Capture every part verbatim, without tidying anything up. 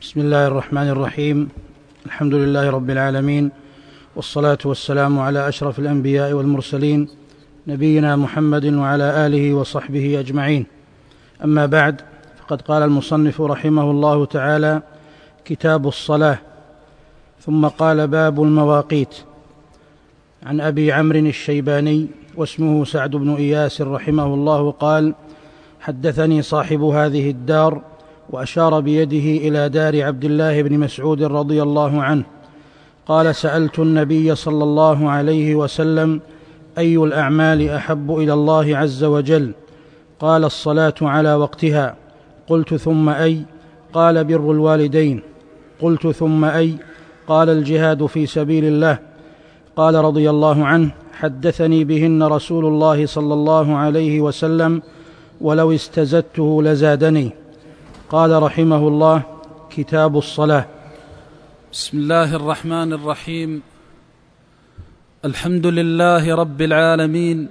بسم الله الرحمن الرحيم. الحمد لله رب العالمين، والصلاة والسلام على أشرف الأنبياء والمرسلين نبينا محمد وعلى آله وصحبه أجمعين. أما بعد، فقد قال المصنف رحمه الله تعالى: كتاب الصلاة. ثم قال: باب المواقيت. عن أبي عمرو الشيباني واسمه سعد بن إياس رحمه الله قال: حدثني صاحب هذه الدار، وأشار بيده إلى دار عبد الله بن مسعود رضي الله عنه، قال: سألت النبي صلى الله عليه وسلم: أي الأعمال أحب إلى الله عز وجل؟ قال: الصلاة على وقتها. قلت: ثم أي؟ قال: بر الوالدين. قلت: ثم أي؟ قال: الجهاد في سبيل الله. قال رضي الله عنه: حدثني بهن رسول الله صلى الله عليه وسلم، ولو استزدته لزادني. قال رحمه الله: كتاب الصلاة. بسم الله الرحمن الرحيم. الحمد لله رب العالمين،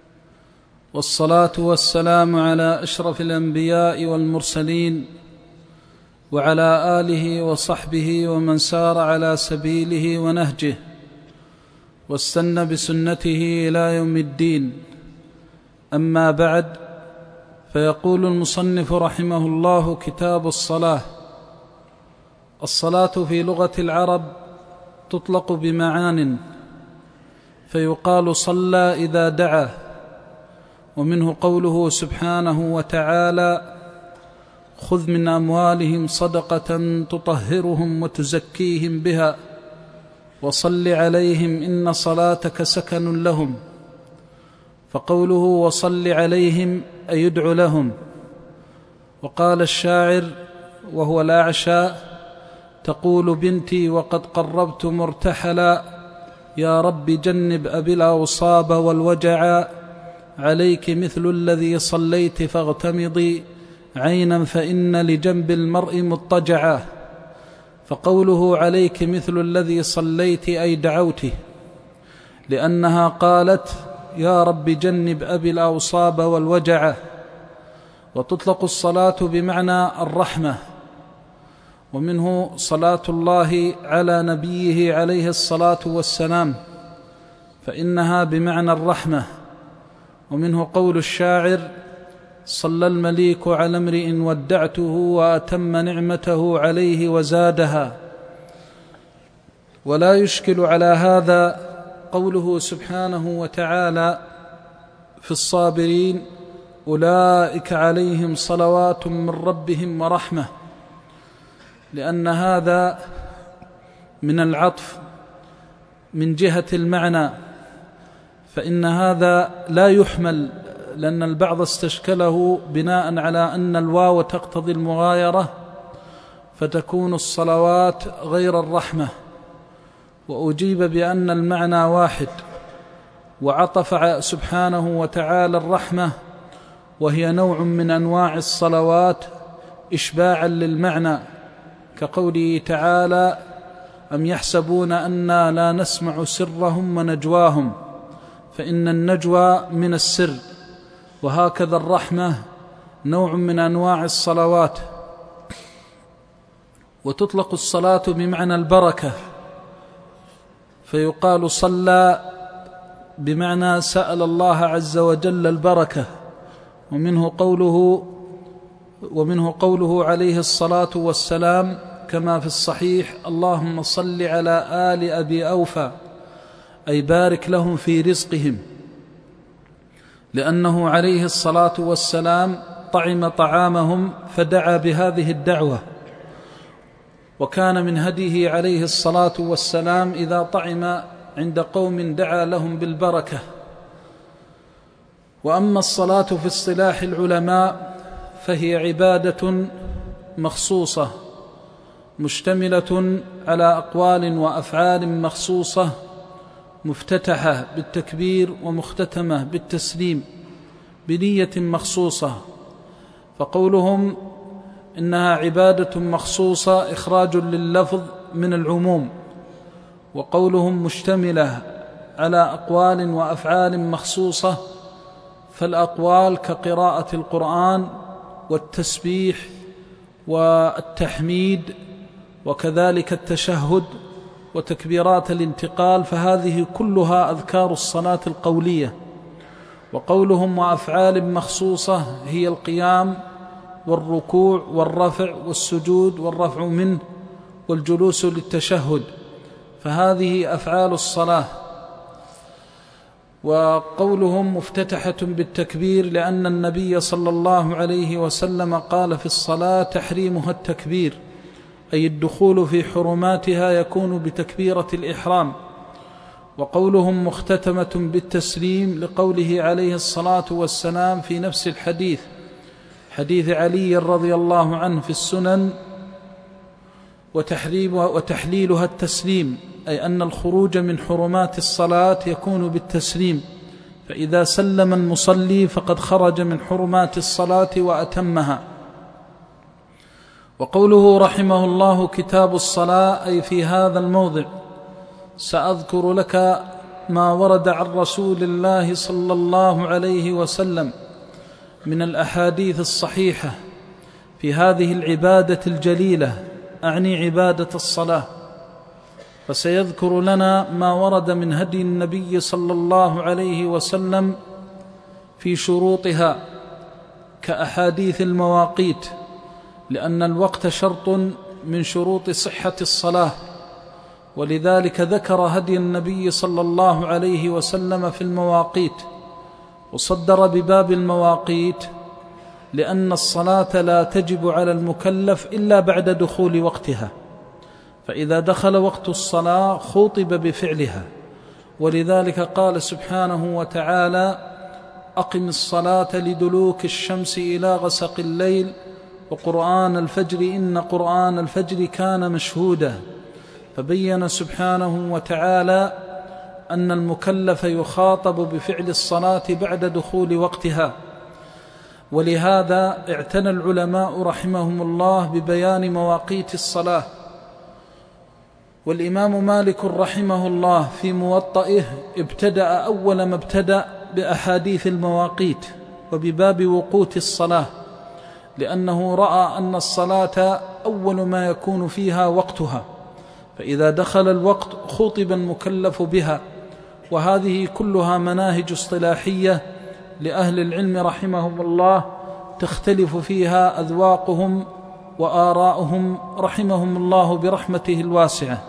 والصلاة والسلام على أشرف الأنبياء والمرسلين، وعلى آله وصحبه ومن سار على سبيله ونهجه واستنى بسنته إلى يوم الدين. أما بعد، فيقول المصنف رحمه الله: كتاب الصلاة. الصلاة في لغة العرب تطلق بمعان، فيقال صلى إذا دعا، ومنه قوله سبحانه وتعالى: خذ من أموالهم صدقة تطهرهم وتزكيهم بها وصل عليهم إن صلاتك سكن لهم. فقوله وصل عليهم أي يدعو لهم. وقال الشاعر وهو الأعشى: تقول بنتي وقد قربت مرتحلا، يا رب جنب أبي الأوصاب والوجعا، عليك مثل الذي صليت فاغتمضي عينا فإن لجنب المرء مضطجعا. فقوله عليك مثل الذي صليت أي دعوته، لأنها قالت: يا رب جنب أبي الأوصاب والوجع. وتطلق الصلاة بمعنى الرحمة، ومنه صلاة الله على نبيه عليه الصلاة والسلام، فإنها بمعنى الرحمة. ومنه قول الشاعر: صلى المليك على امرئ ودعته وأتم نعمته عليه وزادها. ولا يشكل على هذا قوله سبحانه وتعالى في الصابرين: أولئك عليهم صلوات من ربهم ورحمة، لأن هذا من العطف من جهة المعنى، فإن هذا لا يحمل، لأن البعض استشكله بناء على أن الواو تقتضي المغايرة، فتكون الصلوات غير الرحمة. وأجيب بأن المعنى واحد، وعطف سبحانه وتعالى الرحمة، وهي نوع من أنواع الصلوات إشباعا للمعنى، كقوله تعالى: أم يحسبون أنا لا نسمع سرهم ونجواهم، فإن النجوى من السر. وهكذا الرحمة نوع من أنواع الصلوات. وتطلق الصلاة بمعنى البركة، فيقال صلى بمعنى سأل الله عز وجل البركة. ومنه قوله ومنه قوله عليه الصلاة والسلام كما في الصحيح: اللهم صل على آل أبي أوفى، أي بارك لهم في رزقهم، لأنه عليه الصلاة والسلام طعم طعامهم فدعا بهذه الدعوة. وكان من هديه عليه الصلاة والسلام إذا طعم عند قوم دعا لهم بالبركة. وأما الصلاة في اصطلاح العلماء فهي عبادة مخصوصة مشتملة على أقوال وأفعال مخصوصة، مفتتحة بالتكبير ومختتمة بالتسليم بنية مخصوصة. فقولهم إنها عبادة مخصوصة إخراج لللفظ من العموم، وقولهم مشتملة على أقوال وأفعال مخصوصة، فالأقوال كقراءة القرآن والتسبيح والتحميد وكذلك التشهد وتكبيرات الانتقال، فهذه كلها أذكار الصلاة القولية. وقولهم وأفعال مخصوصة هي القيام والركوع والرفع والسجود والرفع منه والجلوس للتشهد، فهذه أفعال الصلاة. وقولهم مفتتحة بالتكبير لأن النبي صلى الله عليه وسلم قال في الصلاة تحريمها التكبير، أي الدخول في حرماتها يكون بتكبيرة الإحرام. وقولهم مختتمة بالتسليم لقوله عليه الصلاة والسلام في نفس الحديث، حديث علي رضي الله عنه في السنن، وتحليلها التسليم، أي أن الخروج من حرمات الصلاة يكون بالتسليم، فإذا سلم المصلي فقد خرج من حرمات الصلاة وأتمها. وقوله رحمه الله كتاب الصلاة، أي في هذا الموضع سأذكر لك ما ورد عن رسول الله صلى الله عليه وسلم من الأحاديث الصحيحة في هذه العبادة الجليلة، أعني عبادة الصلاة. فسيذكر لنا ما ورد من هدي النبي صلى الله عليه وسلم في شروطها كأحاديث المواقيت، لأن الوقت شرط من شروط صحة الصلاة، ولذلك ذكر هدي النبي صلى الله عليه وسلم في المواقيت، وصدر بباب المواقيت لأن الصلاة لا تجب على المكلف إلا بعد دخول وقتها، فإذا دخل وقت الصلاة خُطب بفعلها، ولذلك قال سبحانه وتعالى أقم الصلاة لدلوك الشمس إلى غسق الليل وقرآن الفجر إن قرآن الفجر كان مشهودا. فبين سبحانه وتعالى أن المكلف يخاطب بفعل الصلاة بعد دخول وقتها، ولهذا اعتنى العلماء رحمهم الله ببيان مواقيت الصلاة. والإمام مالك رحمه الله في موطئه ابتدأ أول ما ابتدأ بأحاديث المواقيت وبباب وقوت الصلاة، لأنه رأى أن الصلاة أول ما يكون فيها وقتها، فإذا دخل الوقت خُطب المكلف بها. وهذه كلها مناهج اصطلاحية لأهل العلم رحمهم الله تختلف فيها أذواقهم وآراؤهم رحمهم الله برحمته الواسعة.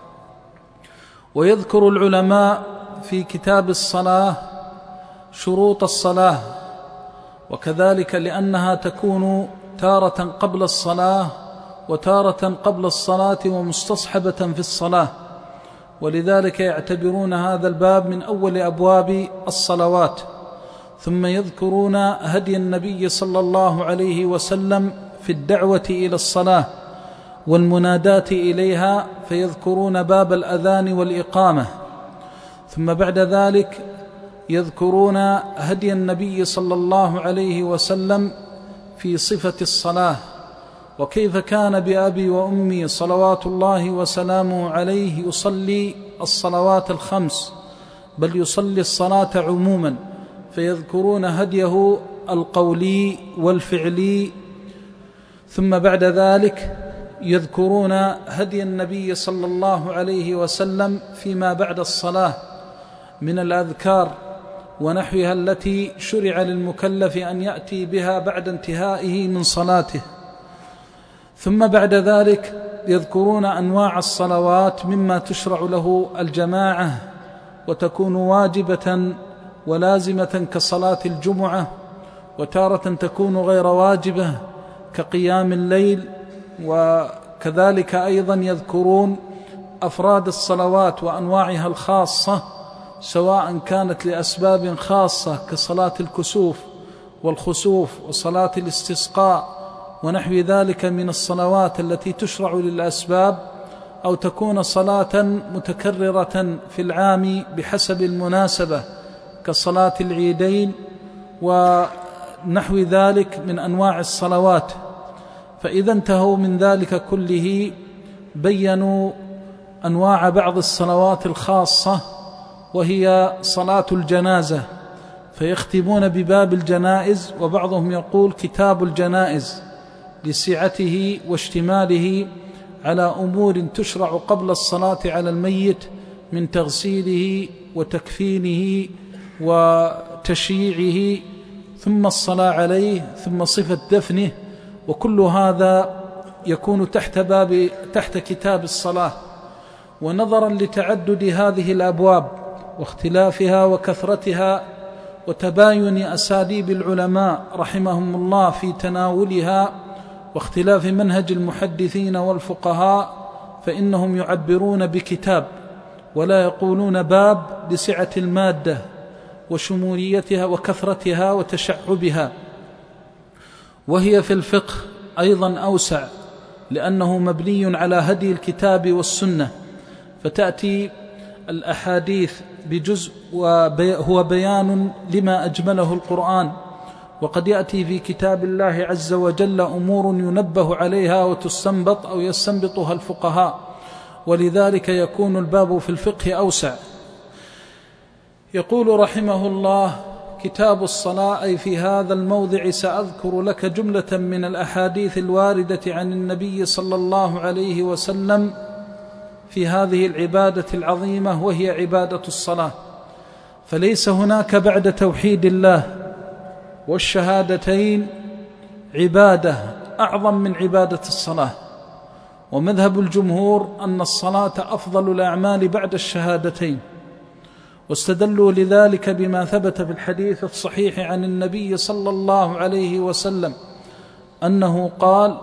ويذكر العلماء في كتاب الصلاة شروط الصلاة، وكذلك لأنها تكون تارة قبل الصلاة وتارة قبل الصلاة ومستصحبة في الصلاة، ولذلك يعتبرون هذا الباب من أول أبواب الصلوات. ثم يذكرون هدي النبي صلى الله عليه وسلم في الدعوة إلى الصلاة والمنادات إليها، فيذكرون باب الأذان والإقامة. ثم بعد ذلك يذكرون هدي النبي صلى الله عليه وسلم في صفة الصلاة، وكيف كان بأبي وأمي صلوات الله وسلامه عليه يصلي الصلوات الخمس، بل يصلي الصلاة عموما، فيذكرون هديه القولي والفعلي. ثم بعد ذلك يذكرون هدي النبي صلى الله عليه وسلم فيما بعد الصلاة من الأذكار ونحوها التي شرع للمكلف أن يأتي بها بعد انتهائه من صلاته. ثم بعد ذلك يذكرون أنواع الصلوات مما تشرع له الجماعة وتكون واجبة ولازمة كصلاة الجمعة، وتارة تكون غير واجبة كقيام الليل. وكذلك أيضا يذكرون أفراد الصلوات وأنواعها الخاصة، سواء كانت لأسباب خاصة كصلاة الكسوف والخسوف وصلاة الاستسقاء ونحو ذلك من الصلوات التي تشرع للأسباب، أو تكون صلاة متكررة في العام بحسب المناسبة كصلاة العيدين ونحو ذلك من أنواع الصلوات. فإذا انتهوا من ذلك كله بيّنوا أنواع بعض الصلوات الخاصة، وهي صلاة الجنازة، فيختمون بباب الجنائز، وبعضهم يقول كتاب الجنائز لسعته واشتماله على أمور تشرع قبل الصلاة على الميت من تغسيله وتكفينه وتشييعه ثم الصلاة عليه ثم صفة دفنه، وكل هذا يكون تحت باب تحت كتاب الصلاة. ونظرا لتعدد هذه الأبواب واختلافها وكثرتها وتباين أساليب العلماء رحمهم الله في تناولها واختلاف منهج المحدثين والفقهاء، فإنهم يعبرون بكتاب ولا يقولون باب لسعة المادة وشموليتها وكثرتها وتشعبها. وهي في الفقه أيضا أوسع لأنه مبني على هدي الكتاب والسنة، فتأتي الأحاديث بجزء وهو بيان لما أجمله القرآن، وقد يأتي في كتاب الله عز وجل أمور ينبه عليها وتستنبط أو يستنبطها الفقهاء، ولذلك يكون الباب في الفقه أوسع. يقول رحمه الله: كتاب الصلاة، أي في هذا الموضع سأذكر لك جملة من الأحاديث الواردة عن النبي صلى الله عليه وسلم في هذه العبادة العظيمة وهي عبادة الصلاة. فليس هناك بعد توحيد الله والشهادتين عبادة أعظم من عبادة الصلاة، ومذهب الجمهور أن الصلاة أفضل الأعمال بعد الشهادتين، واستدلوا لذلك بما ثبت في الحديث الصحيح عن النبي صلى الله عليه وسلم أنه قال: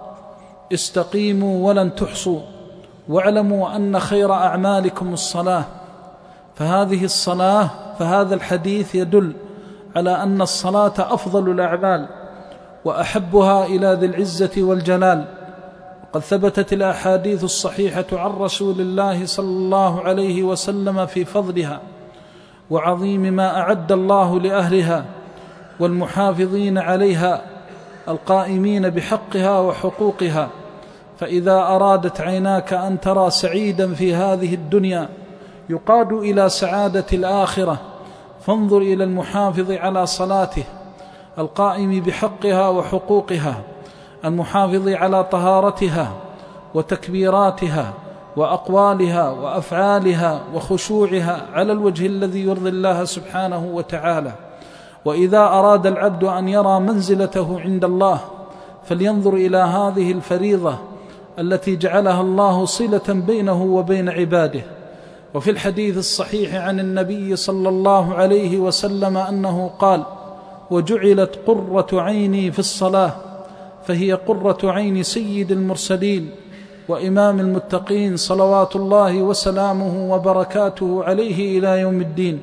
استقيموا ولن تحصوا، واعلموا أن خير أعمالكم الصلاة. فهذه الصلاة فهذا الحديث يدل على أن الصلاة أفضل الأعمال وأحبها إلى ذي العزة والجلال. وقد ثبتت الأحاديث الصحيحة عن رسول الله صلى الله عليه وسلم في فضلها وعظيم ما أعد الله لأهلها والمحافظين عليها القائمين بحقها وحقوقها. فإذا أرادت عيناك أن ترى سعيدا في هذه الدنيا يقاد إلى سعادة الآخرة، فانظر إلى المحافظ على صلاته القائم بحقها وحقوقها، المحافظ على طهارتها وتكبيراتها وأقوالها وأفعالها وخشوعها على الوجه الذي يرضي الله سبحانه وتعالى. وإذا أراد العبد أن يرى منزلته عند الله فلينظر إلى هذه الفريضة التي جعلها الله صلة بينه وبين عباده. وفي الحديث الصحيح عن النبي صلى الله عليه وسلم أنه قال: وجعلت قرة عيني في الصلاة، فهي قرة عين سيد المرسلين وإمام المتقين صلوات الله وسلامه وبركاته عليه إلى يوم الدين.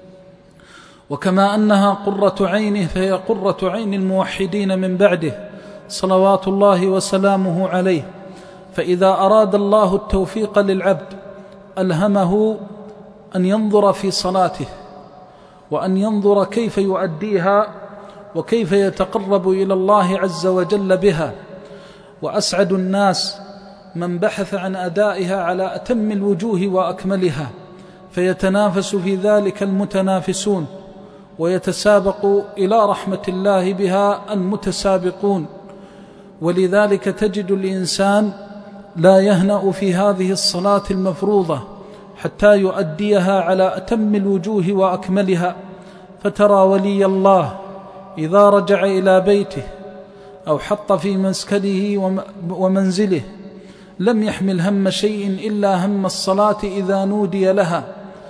وكما أنها قرة عينه فهي قرة عين الموحدين من بعده صلوات الله وسلامه عليه. فإذا أراد الله التوفيق للعبد ألهمه أن ينظر في صلاته وأن ينظر كيف يؤديها وكيف يتقرب إلى الله عز وجل بها. وأسعد الناس من بحث عن أدائها على أتم الوجوه وأكملها، فيتنافس في ذلك المتنافسون ويتسابق إلى رحمة الله بها المتسابقون. ولذلك تجد الإنسان لا يهنأ في هذه الصلاة المفروضة حتى يؤديها على أتم الوجوه وأكملها. فترى ولي الله إذا رجع إلى بيته أو حط في مسكنه ومنزله لم يحمل هم شيء إلا هم الصلاة إذا نودي لها،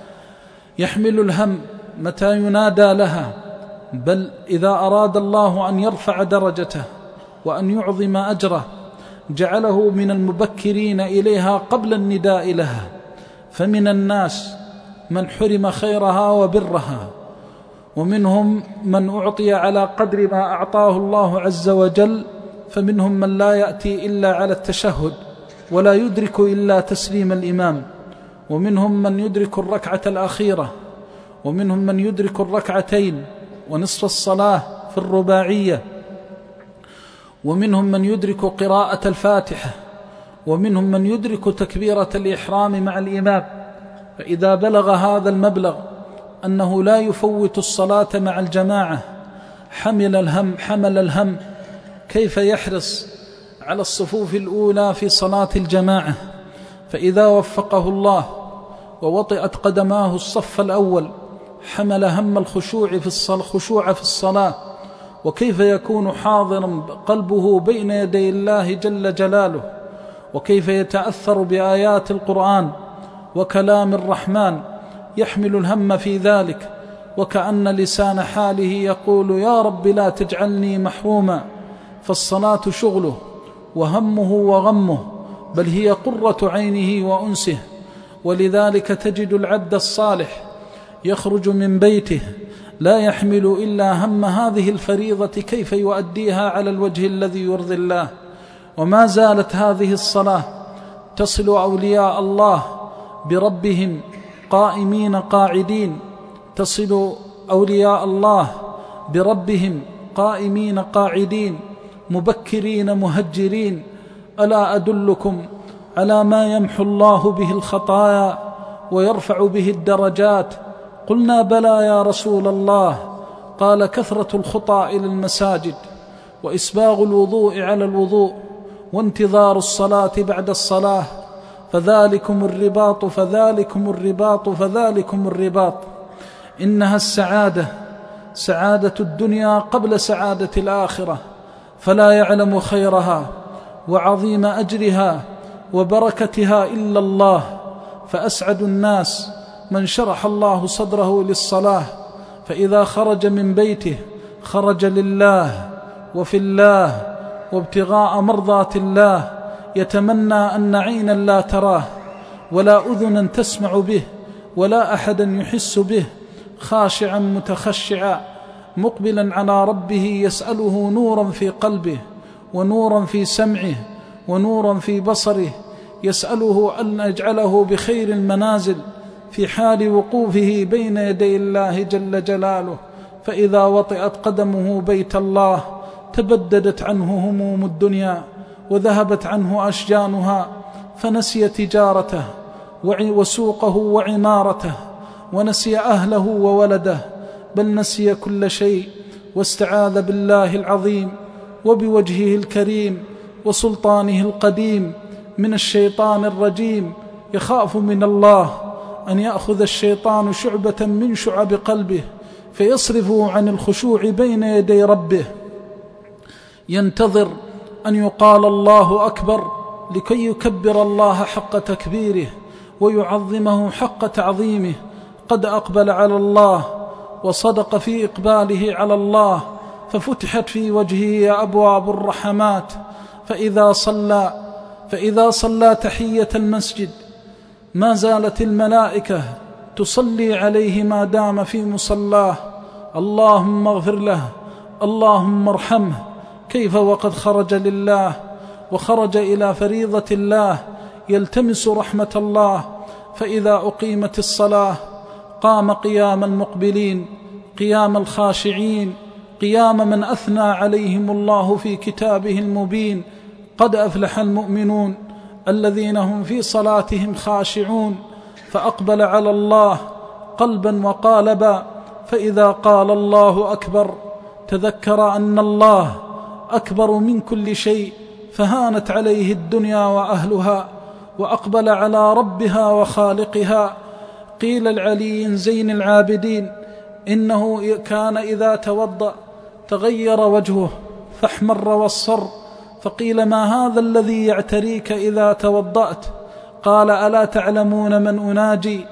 يحمل الهم متى ينادى لها، بل إذا أراد الله أن يرفع درجته وأن يعظم أجره جعله من المبكرين إليها قبل النداء لها. فمن الناس من حرم خيرها وبرها، ومنهم من أعطي على قدر ما أعطاه الله عز وجل، فمنهم من لا يأتي إلا على التشهد ولا يدرك إلا تسليم الإمام، ومنهم من يدرك الركعة الأخيرة، ومنهم من يدرك الركعتين ونصف الصلاة في الرباعية، ومنهم من يدرك قراءة الفاتحة، ومنهم من يدرك تكبيرة الإحرام مع الإمام. فإذا بلغ هذا المبلغ أنه لا يفوت الصلاة مع الجماعة حمل الهم حمل الهم كيف يحرص على الصفوف الأولى في صلاة الجماعة، فإذا وفقه الله ووطئت قدماه الصف الأول حمل هم الخشوع في الصلاة, خشوع في الصلاة، وكيف يكون حاضرا قلبه بين يدي الله جل جلاله، وكيف يتأثر بآيات القرآن وكلام الرحمن، يحمل الهم في ذلك، وكأن لسان حاله يقول يا رب لا تجعلني محروما. فالصلاة شغله وهمه وغمه، بل هي قرة عينه وأنسه. ولذلك تجد العبد الصالح يخرج من بيته لا يحمل إلا هم هذه الفريضة كيف يؤديها على الوجه الذي يرضي الله. وما زالت هذه الصلاة تصل أولياء الله بربهم قائمين قاعدين، تصل أولياء الله بربهم قائمين قاعدين مبكرين مهجرين. ألا أدلكم على ما يمحو الله به الخطايا ويرفع به الدرجات؟ قلنا بلى يا رسول الله. قال كثرة الخطى إلى المساجد، وإسباغ الوضوء على الوضوء، وانتظار الصلاة بعد الصلاة، فذلكم الرباط فذلكم الرباط فذلكم الرباط. إنها السعادة، سعادة الدنيا قبل سعادة الآخرة، فلا يعلم خيرها وعظيم أجرها وبركتها إلا الله. فأسعد الناس من شرح الله صدره للصلاة، فإذا خرج من بيته خرج لله وفي الله وابتغاء مرضات الله، يتمنى أن عينا لا تراه ولا أذنا تسمع به ولا أحدا يحس به، خاشعا متخشعا مقبلا على ربه يسأله نورا في قلبه ونورا في سمعه ونورا في بصره، يسأله أن يجعله بخير المنازل في حال وقوفه بين يدي الله جل جلاله. فإذا وطئت قدمه بيت الله تبددت عنه هموم الدنيا وذهبت عنه أشجانها، فنسي تجارته وسوقه وعمارته، ونسي أهله وولده، بل نسي كل شيء، واستعاذ بالله العظيم وبوجهه الكريم وسلطانه القديم من الشيطان الرجيم. يخاف من الله أن يأخذ الشيطان شعبة من شعب قلبه فيصرفه عن الخشوع بين يدي ربه، ينتظر أن يقال الله أكبر لكي يكبر الله حق تكبيره ويعظمه حق تعظيمه. قد أقبل على الله وصدق في إقباله على الله، ففتحت في وجهه أبواب الرحمات. فإذا صلى فإذا صلى تحية المسجد ما زالت الملائكة تصلي عليه ما دام في مصلاه، اللهم اغفر له، اللهم ارحمه. كيف وقد خرج لله وخرج إلى فريضة الله يلتمس رحمة الله. فإذا أقيمت الصلاة قام قيام المقبلين، قيام الخاشعين، قيام من أثنى عليهم الله في كتابه المبين. قد أفلح المؤمنون الذين هم في صلاتهم خاشعون. فأقبل على الله قلبا وقالبا، فإذا قال الله أكبر تذكر أن الله أكبر من كل شيء، فهانت عليه الدنيا وأهلها، وأقبل على ربها وخالقها. قيل العلي زين العابدين إنه كان إذا توضأ تغير وجهه فاحمر واصفر، فقيل ما هذا الذي يعتريك إذا توضأت؟ قال ألا تعلمون من أناجي؟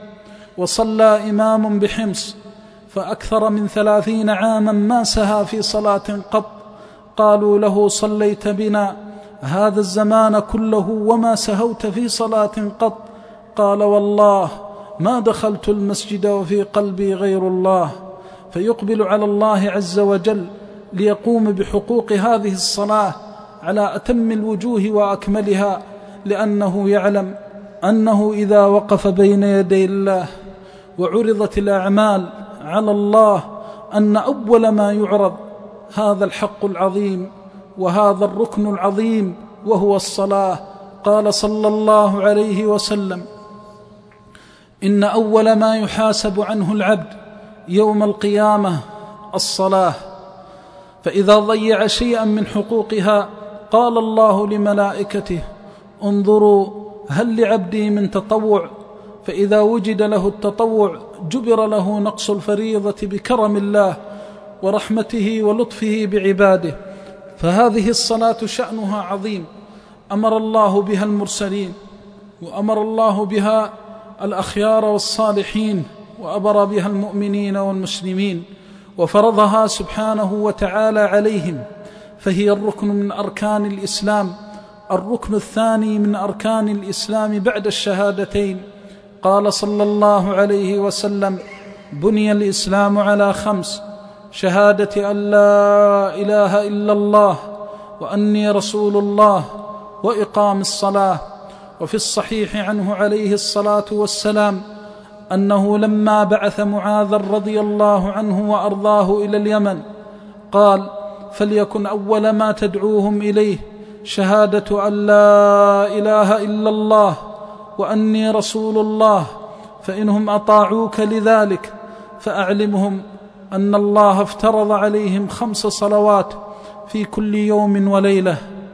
وصلى إمام بحمص فأكثر من ثلاثين عاما ما سهى في صلاة قط. قالوا له صليت بنا هذا الزمان كله وما سهوت في صلاة قط؟ قال والله ما دخلت المسجد وفي قلبي غير الله. فيقبل على الله عز وجل ليقوم بحقوق هذه الصلاة على أتم الوجوه وأكملها، لأنه يعلم أنه إذا وقف بين يدي الله وعرضت الأعمال على الله أن أول ما يعرض هذا الحق العظيم وهذا الركن العظيم وهو الصلاة. قال صلى الله عليه وسلم إن أول ما يحاسب عنه العبد يوم القيامة الصلاة، فإذا ضيع شيئا من حقوقها قال الله لملائكته انظروا هل لعبدي من تطوع، فإذا وجد له التطوع جبر له نقص الفريضة بكرم الله ورحمته ولطفه بعباده. فهذه الصلاة شأنها عظيم، أمر الله بها المرسلين، وأمر الله بها الأخيار والصالحين، وأمر بها المؤمنين والمسلمين، وفرضها سبحانه وتعالى عليهم، فهي الركن من أركان الإسلام، الركن الثاني من أركان الإسلام بعد الشهادتين. قال صلى الله عليه وسلم: بني الإسلام على خمس: شهادة أن لا إله إلا الله وأني رسول الله وإقام الصلاة. وفي الصحيح عنه عليه الصلاة والسلام أنه لما بعث معاذ رضي الله عنه وأرضاه إلى اليمن قال: فليكن أول ما تدعوهم إليه شهادة أن لا إله إلا الله وأني رسول الله، فإنهم أطاعوك لذلك فأعلمهم أن الله افترض عليهم خمس صلوات في كل يوم وليلة.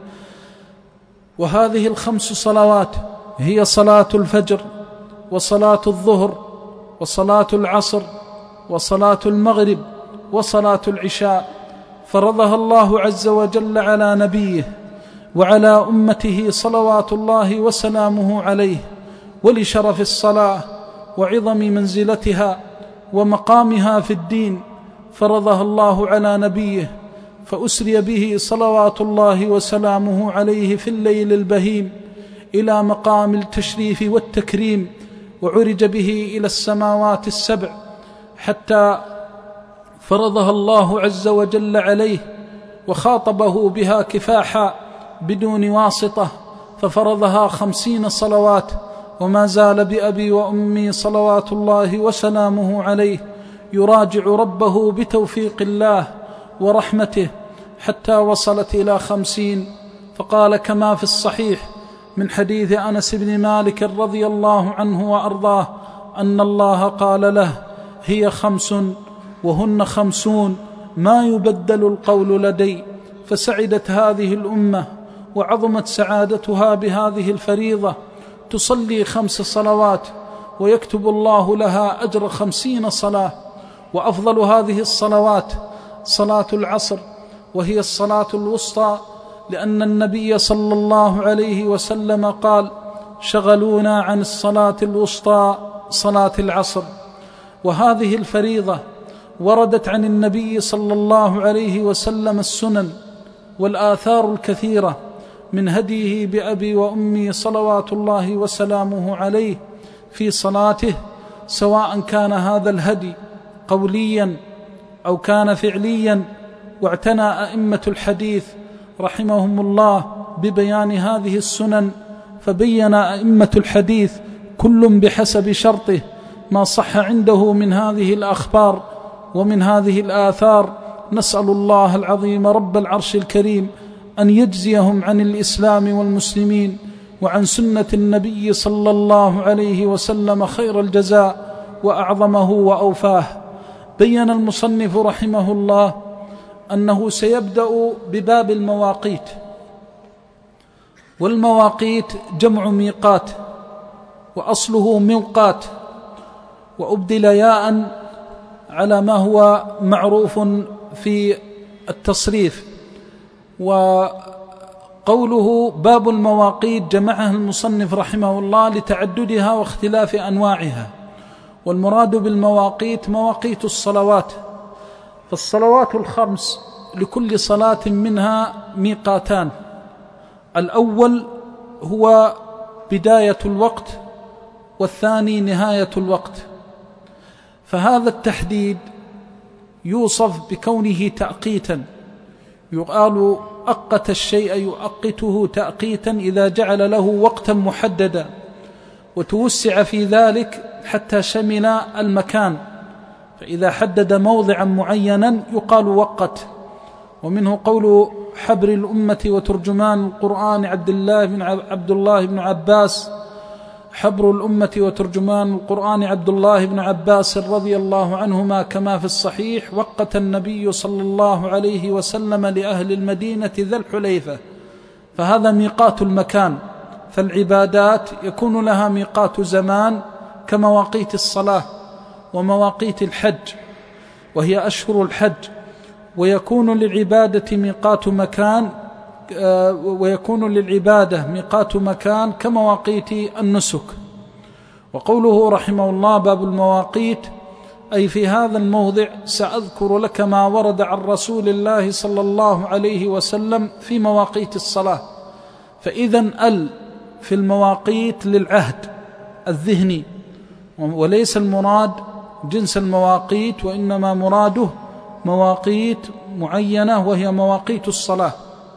وهذه الخمس صلوات هي صلاة الفجر وصلاة الظهر وصلاة العصر وصلاة المغرب وصلاة العشاء، فرضها الله عز وجل على نبيه وعلى أمته صلوات الله وسلامه عليه. ولشرف الصلاة وعظم منزلتها ومقامها في الدين فرضها الله على نبيه، فأسري به صلوات الله وسلامه عليه في الليل البهيم إلى مقام التشريف والتكريم، وعرج به إلى السماوات السبع حتى فرضها الله عز وجل عليه وخاطبه بها كفاحا بدون واسطة، ففرضها خمسين صلوات، وما زال بأبي وأمي صلوات الله وسلامه عليه يراجع ربه بتوفيق الله ورحمته حتى وصلت إلى خمسين. فقال كما في الصحيح من حديث أنس بن مالك رضي الله عنه وأرضاه أن الله قال له: هي خمس وهن خمسون ما يبدل القول لدي. فسعدت هذه الأمة وعظمت سعادتها بهذه الفريضة، تصلي خمس صلوات ويكتب الله لها أجر خمسين صلاة. وأفضل هذه الصلوات صلاة العصر، وهي الصلاة الوسطى، لأن النبي صلى الله عليه وسلم قال: شغلونا عن الصلاة الوسطى صلاة العصر. وهذه الفريضة وردت عن النبي صلى الله عليه وسلم السنن والآثار الكثيرة من هديه بأبي وأمي صلوات الله وسلامه عليه في صلاته، سواء كان هذا الهدي قوليا أو كان فعليا. واعتنى أئمة الحديث رحمهم الله ببيان هذه السنن، فبين أئمة الحديث كل بحسب شرطه ما صح عنده من هذه الأخبار ومن هذه الآثار. نسأل الله العظيم رب العرش الكريم أن يجزيهم عن الإسلام والمسلمين وعن سنة النبي صلى الله عليه وسلم خير الجزاء وأعظمه وأوفاه. بين المصنف رحمه الله أنه سيبدأ بباب المواقيت، والمواقيت جمع ميقات، وأصله موقات، وأبدل ياء على ما هو معروف في التصريف. وقوله باب المواقيت جمعها المصنف رحمه الله لتعددها واختلاف أنواعها، والمراد بالمواقيت مواقيت الصلوات. فالصلوات الخمس لكل صلاة منها ميقاتان: الأول هو بداية الوقت، والثاني نهاية الوقت. فهذا التحديد يوصف بكونه تأقيتا، يقال أقت الشيء يؤقته تأقيتا إذا جعل له وقتا محددا، وتوسع في ذلك حتى شمل المكان، فإذا حدد موضعا معينا يقال وقت. ومنه قول حبر الأمة وترجمان القرآن عبد الله بن عبد الله بن عباس حبر الأمة وترجمان القرآن عبد الله بن عباس رضي الله عنهما كما في الصحيح: وقت النبي صلى الله عليه وسلم لأهل المدينة ذا الحليفة فهذا ميقات المكان. فالعبادات يكون لها ميقات زمان كمواقيت الصلاة ومواقيت الحج، وهي أشهر الحج، ويكون للعبادة ميقات مكان ويكون للعبادة ميقات مكان كمواقيت النسك. وقوله رحمه الله باب المواقيت، أي في هذا الموضع سأذكر لك ما ورد عن رسول الله صلى الله عليه وسلم في مواقيت الصلاة. فإذن ال في المواقيت للعهد الذهني، وليس المراد جنس المواقيت، وإنما مراده مواقيت معينة وهي مواقيت الصلاة.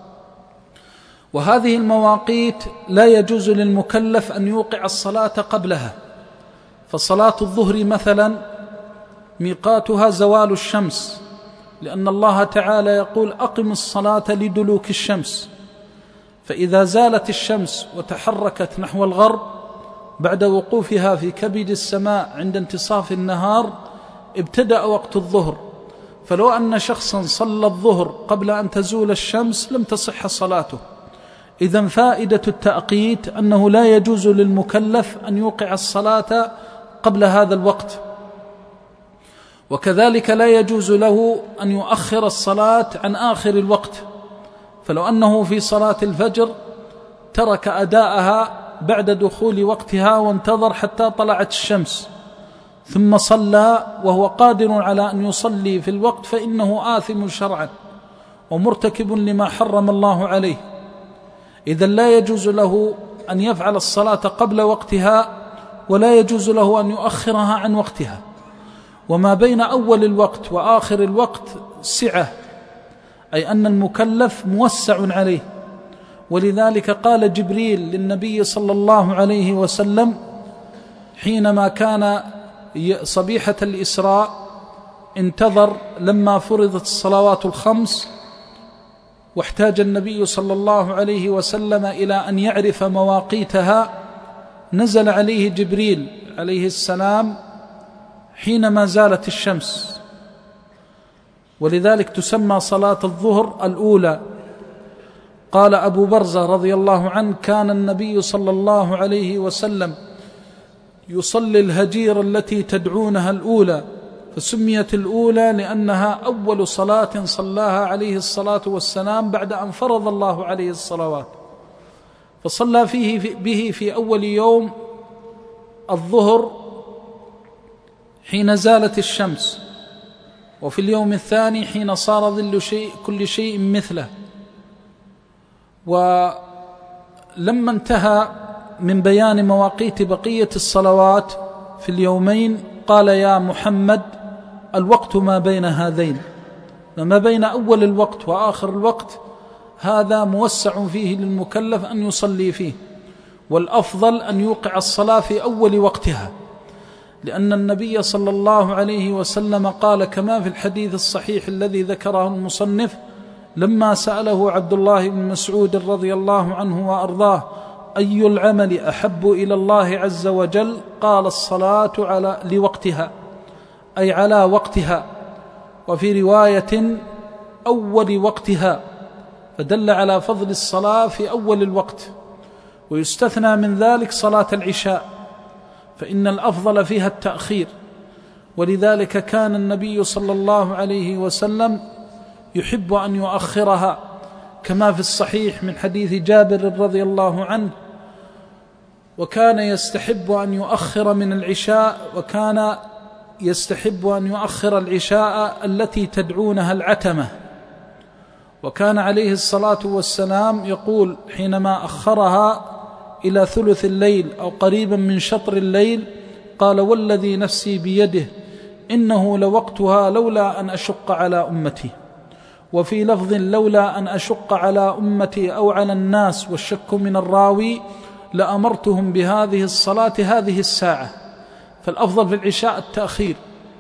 وهذه المواقيت لا يجوز للمكلف أن يوقع الصلاة قبلها. فصلاة الظهر مثلا ميقاتها زوال الشمس، لأن الله تعالى يقول أقم الصلاة لدلوك الشمس. فإذا زالت الشمس وتحركت نحو الغرب بعد وقوفها في كبد السماء عند انتصاف النهار ابتدأ وقت الظهر. فلو أن شخصا صلى الظهر قبل أن تزول الشمس لم تصح صلاته. إذن فائدة التأقيت أنه لا يجوز للمكلف أن يوقع الصلاة قبل هذا الوقت، وكذلك لا يجوز له أن يؤخر الصلاة عن آخر الوقت. فلو أنه في صلاة الفجر ترك أداءها بعد دخول وقتها وانتظر حتى طلعت الشمس ثم صلى وهو قادر على أن يصلي في الوقت، فإنه آثم شرعا ومرتكب لما حرم الله عليه. إذن لا يجوز له أن يفعل الصلاة قبل وقتها، ولا يجوز له أن يؤخرها عن وقتها. وما بين أول الوقت وآخر الوقت سعة، أي أن المكلف موسع عليه. ولذلك قال جبريل للنبي صلى الله عليه وسلم حينما كان صبيحة الإسراء انتظر لما فرضت الصلوات الخمس، واحتاج النبي صلى الله عليه وسلم إلى أن يعرف مواقيتها، نزل عليه جبريل عليه السلام حينما زالت الشمس. ولذلك تسمى صلاة الظهر الأولى. قال أبو برزة رضي الله عنه كان النبي صلى الله عليه وسلم يصلي الهجير التي تدعونها الأولى، فسميت الأولى لأنها أول صلاة صلاها عليه الصلاة والسلام بعد أن فرض الله عليه الصلوات. فصلى فيه به في أول يوم الظهر حين زالت الشمس، وفي اليوم الثاني حين صار ظل شيء كل شيء مثله. ولما انتهى من بيان مواقيت بقية الصلوات في اليومين قال يا محمد الوقت ما بين هذين، ما بين أول الوقت وآخر الوقت هذا موسع فيه للمكلف أن يصلي فيه، والأفضل أن يوقع الصلاة في أول وقتها، لأن النبي صلى الله عليه وسلم قال كما في الحديث الصحيح الذي ذكره المصنف لما سأله عبد الله بن مسعود رضي الله عنه وأرضاه أي العمل أحب إلى الله عز وجل؟ قال الصلاة على لوقتها، أي على وقتها، وفي رواية أول وقتها، فدل على فضل الصلاة في أول الوقت. ويستثنى من ذلك صلاة العشاء، فإن الأفضل فيها التأخير. ولذلك كان النبي صلى الله عليه وسلم يحب أن يؤخرها، كما في الصحيح من حديث جابر رضي الله عنه، وكان يستحب أن يؤخر من العشاء، وكان يستحب أن يؤخر العشاء التي تدعونها العتمة. وكان عليه الصلاة والسلام يقول حينما أخرها إلى ثلث الليل أو قريبا من شطر الليل قال والذي نفسي بيده إنه لوقتها لولا أن أشق على أمتي، وفي لفظ لولا أن أشق على أمتي أو على الناس، والشك من الراوي لأمرتهم بهذه الصلاة هذه الساعة. فالأفضل في العشاء التأخير.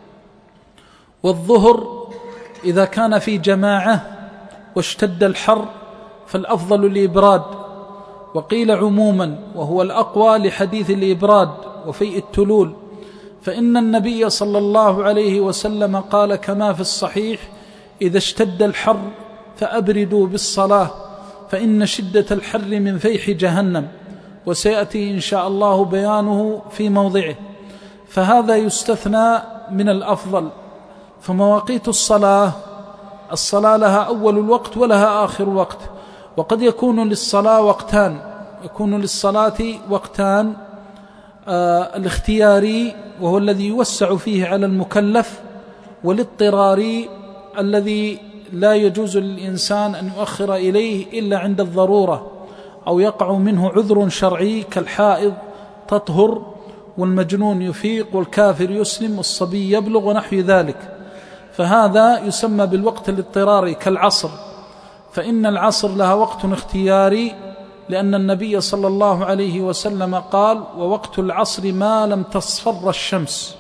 والظهر إذا كان في جماعة واشتد الحر فالأفضل الإبراد، وقيل عموما وهو الأقوى لحديث الإبراد وفيء التلول، فإن النبي صلى الله عليه وسلم قال كما في الصحيح إذا اشتد الحر فأبردوا بالصلاة فإن شدة الحر من فيح جهنم، وسيأتي إن شاء الله بيانه في موضعه. فهذا يستثنى من الأفضل. فمواقيت الصلاة، الصلاة لها أول الوقت ولها آخر وقت، وقد يكون للصلاة وقتان، يكون للصلاة وقتان آه الاختياري وهو الذي يوسع فيه على المكلف، والاضطراري الذي لا يجوز للإنسان أن يؤخر إليه إلا عند الضرورة، أو يقع منه عذر شرعي كالحائض تطهر والمجنون يفيق والكافر يسلم والصبي يبلغ ونحو ذلك. فهذا يسمى بالوقت الاضطراري كالعصر، فإن العصر لها وقت اختياري، لأن النبي صلى الله عليه وسلم قال: ووقت العصر ما لم تصفر الشمس.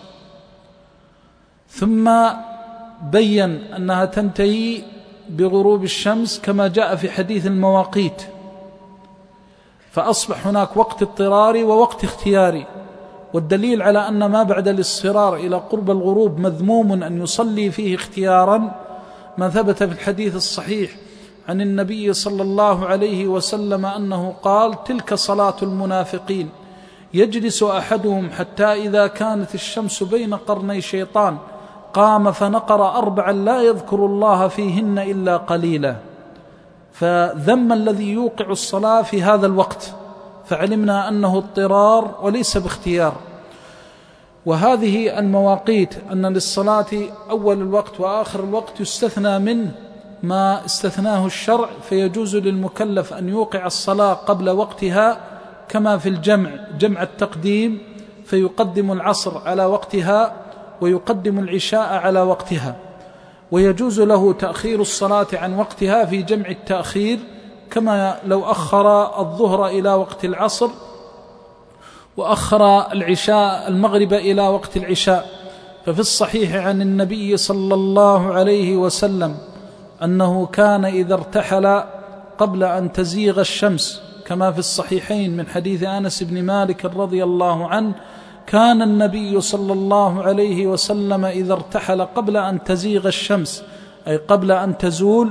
ثم بين أنها تنتهي بغروب الشمس كما جاء في حديث المواقيت. فأصبح هناك وقت اضطراري ووقت اختياري، والدليل على أن ما بعد الاصفرار إلى قرب الغروب مذموم أن يصلي فيه اختيارا ما ثبت في الحديث الصحيح عن النبي صلى الله عليه وسلم أنه قال: تلك صلاة المنافقين، يجلس أحدهم حتى إذا كانت الشمس بين قرني شيطان قام فنقر أربعا لا يذكر الله فيهن إلا قليلا. فذم الذي يوقع الصلاة في هذا الوقت، فعلمنا أنه اضطرار وليس باختيار. وهذه المواقيت أن للصلاة أول الوقت وآخر الوقت يستثنى منه ما استثناه الشرع، فيجوز للمكلف أن يوقع الصلاة قبل وقتها، كما في الجمع، جمع التقديم، فيقدم العصر على وقتها ويقدم العشاء على وقتها. ويجوز له تأخير الصلاة عن وقتها في جمع التأخير، كما لو أخر الظهر إلى وقت العصر وأخر العشاء المغرب إلى وقت العشاء. ففي الصحيح عن النبي صلى الله عليه وسلم أنه كان إذا ارتحل قبل أن تزيغ الشمس، كما في الصحيحين من حديث أنس بن مالك رضي الله عنه، كان النبي صلى الله عليه وسلم إذا ارتحل قبل أن تزيغ الشمس، أي قبل أن تزول،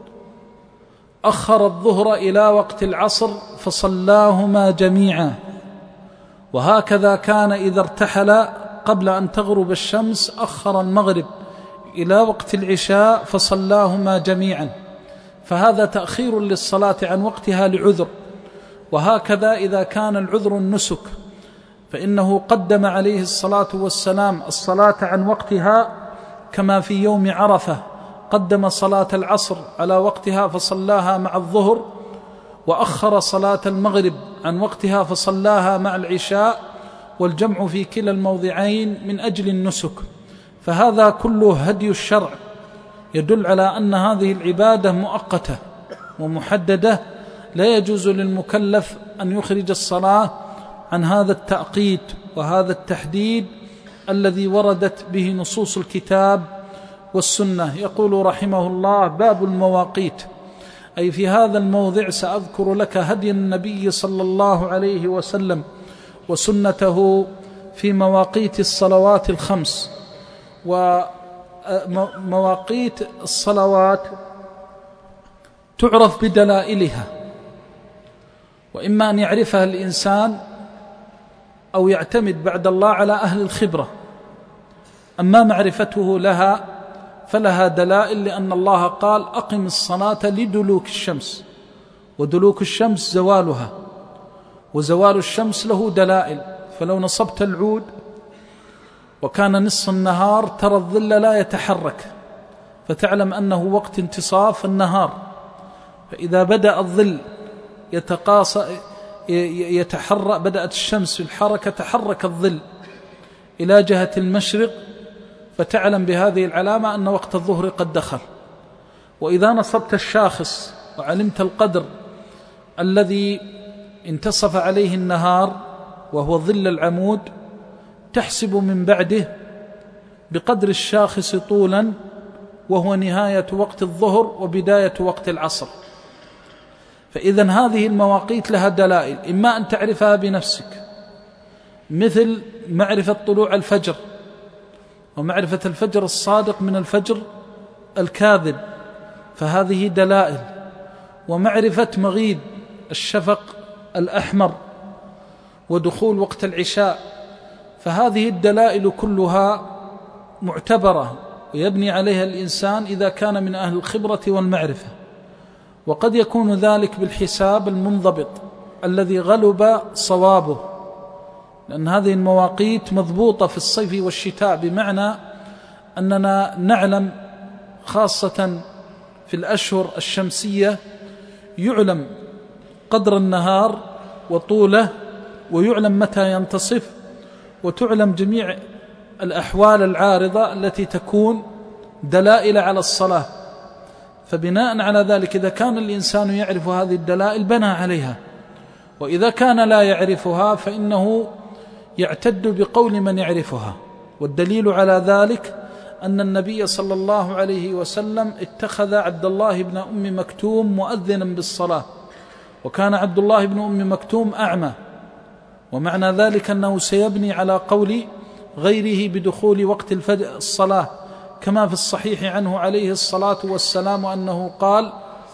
أخر الظهر إلى وقت العصر فصلاهما جميعا. وهكذا كان إذا ارتحل قبل أن تغرب الشمس أخر المغرب إلى وقت العشاء فصلاهما جميعا. فهذا تأخير للصلاة عن وقتها لعذر. وهكذا إذا كان العذر النسك، فإنه قدم عليه الصلاة والسلام الصلاة عن وقتها، كما في يوم عرفة قدم صلاة العصر على وقتها فصلاها مع الظهر، وأخر صلاة المغرب عن وقتها فصلاها مع العشاء، والجمع في كلا الموضعين من أجل النسك. فهذا كله هدي الشرع يدل على أن هذه العبادة مؤقتة ومحددة، لا يجوز للمكلف أن يخرج الصلاة عن هذا التأقيت وهذا التحديد الذي وردت به نصوص الكتاب والسنة. يقول رحمه الله: باب المواقيت. أي في هذا الموضع سأذكر لك هدي النبي صلى الله عليه وسلم وسنته في مواقيت الصلوات الخمس. ومواقيت الصلوات تعرف بدلائلها، وإما أن يعرفها الإنسان أو يعتمد بعد الله على أهل الخبرة. أما معرفته لها فلها دلائل، لأن الله قال: أقم الصلاة لدلوك الشمس، ودلوك الشمس زوالها، وزوال الشمس له دلائل. فلو نصبت العود وكان نصف النهار ترى الظل لا يتحرك، فتعلم أنه وقت انتصاف النهار. فإذا بدأ الظل يتقاص يتحرك، بدأت الشمس في الحركة، تحرك الظل إلى جهة المشرق، فتعلم بهذه العلامة أن وقت الظهر قد دخل. وإذا نصبت الشاخص وعلمت القدر الذي انتصف عليه النهار وهو ظل العمود، تحسب من بعده بقدر الشاخص طولا، وهو نهاية وقت الظهر وبداية وقت العصر. فإذن هذه المواقيت لها دلائل، إما أن تعرفها بنفسك، مثل معرفة طلوع الفجر ومعرفة الفجر الصادق من الفجر الكاذب، فهذه دلائل. ومعرفة مغيب الشفق الأحمر ودخول وقت العشاء، فهذه الدلائل كلها معتبرة ويبني عليها الإنسان إذا كان من أهل الخبرة والمعرفة. وقد يكون ذلك بالحساب المنضبط الذي غلب صوابه، لأن هذه المواقيت مضبوطة في الصيف والشتاء، بمعنى أننا نعلم خاصة في الأشهر الشمسية يعلم قدر النهار وطوله، ويعلم متى ينتصف، وتعلم جميع الأحوال العارضة التي تكون دلائل على الصلاة. فبناء على ذلك إذا كان الإنسان يعرف هذه الدلائل بنى عليها، وإذا كان لا يعرفها فإنه يعتد بقول من يعرفها. والدليل على ذلك أن النبي صلى الله عليه وسلم اتخذ عبد الله بن أم مكتوم مؤذنا بالصلاة، وكان عبد الله بن أم مكتوم أعمى، ومعنى ذلك أنه سيبني على قول غيره بدخول وقت الصلاة، كما في الصحيح عنه عليه الصلاة والسلام أنه قال: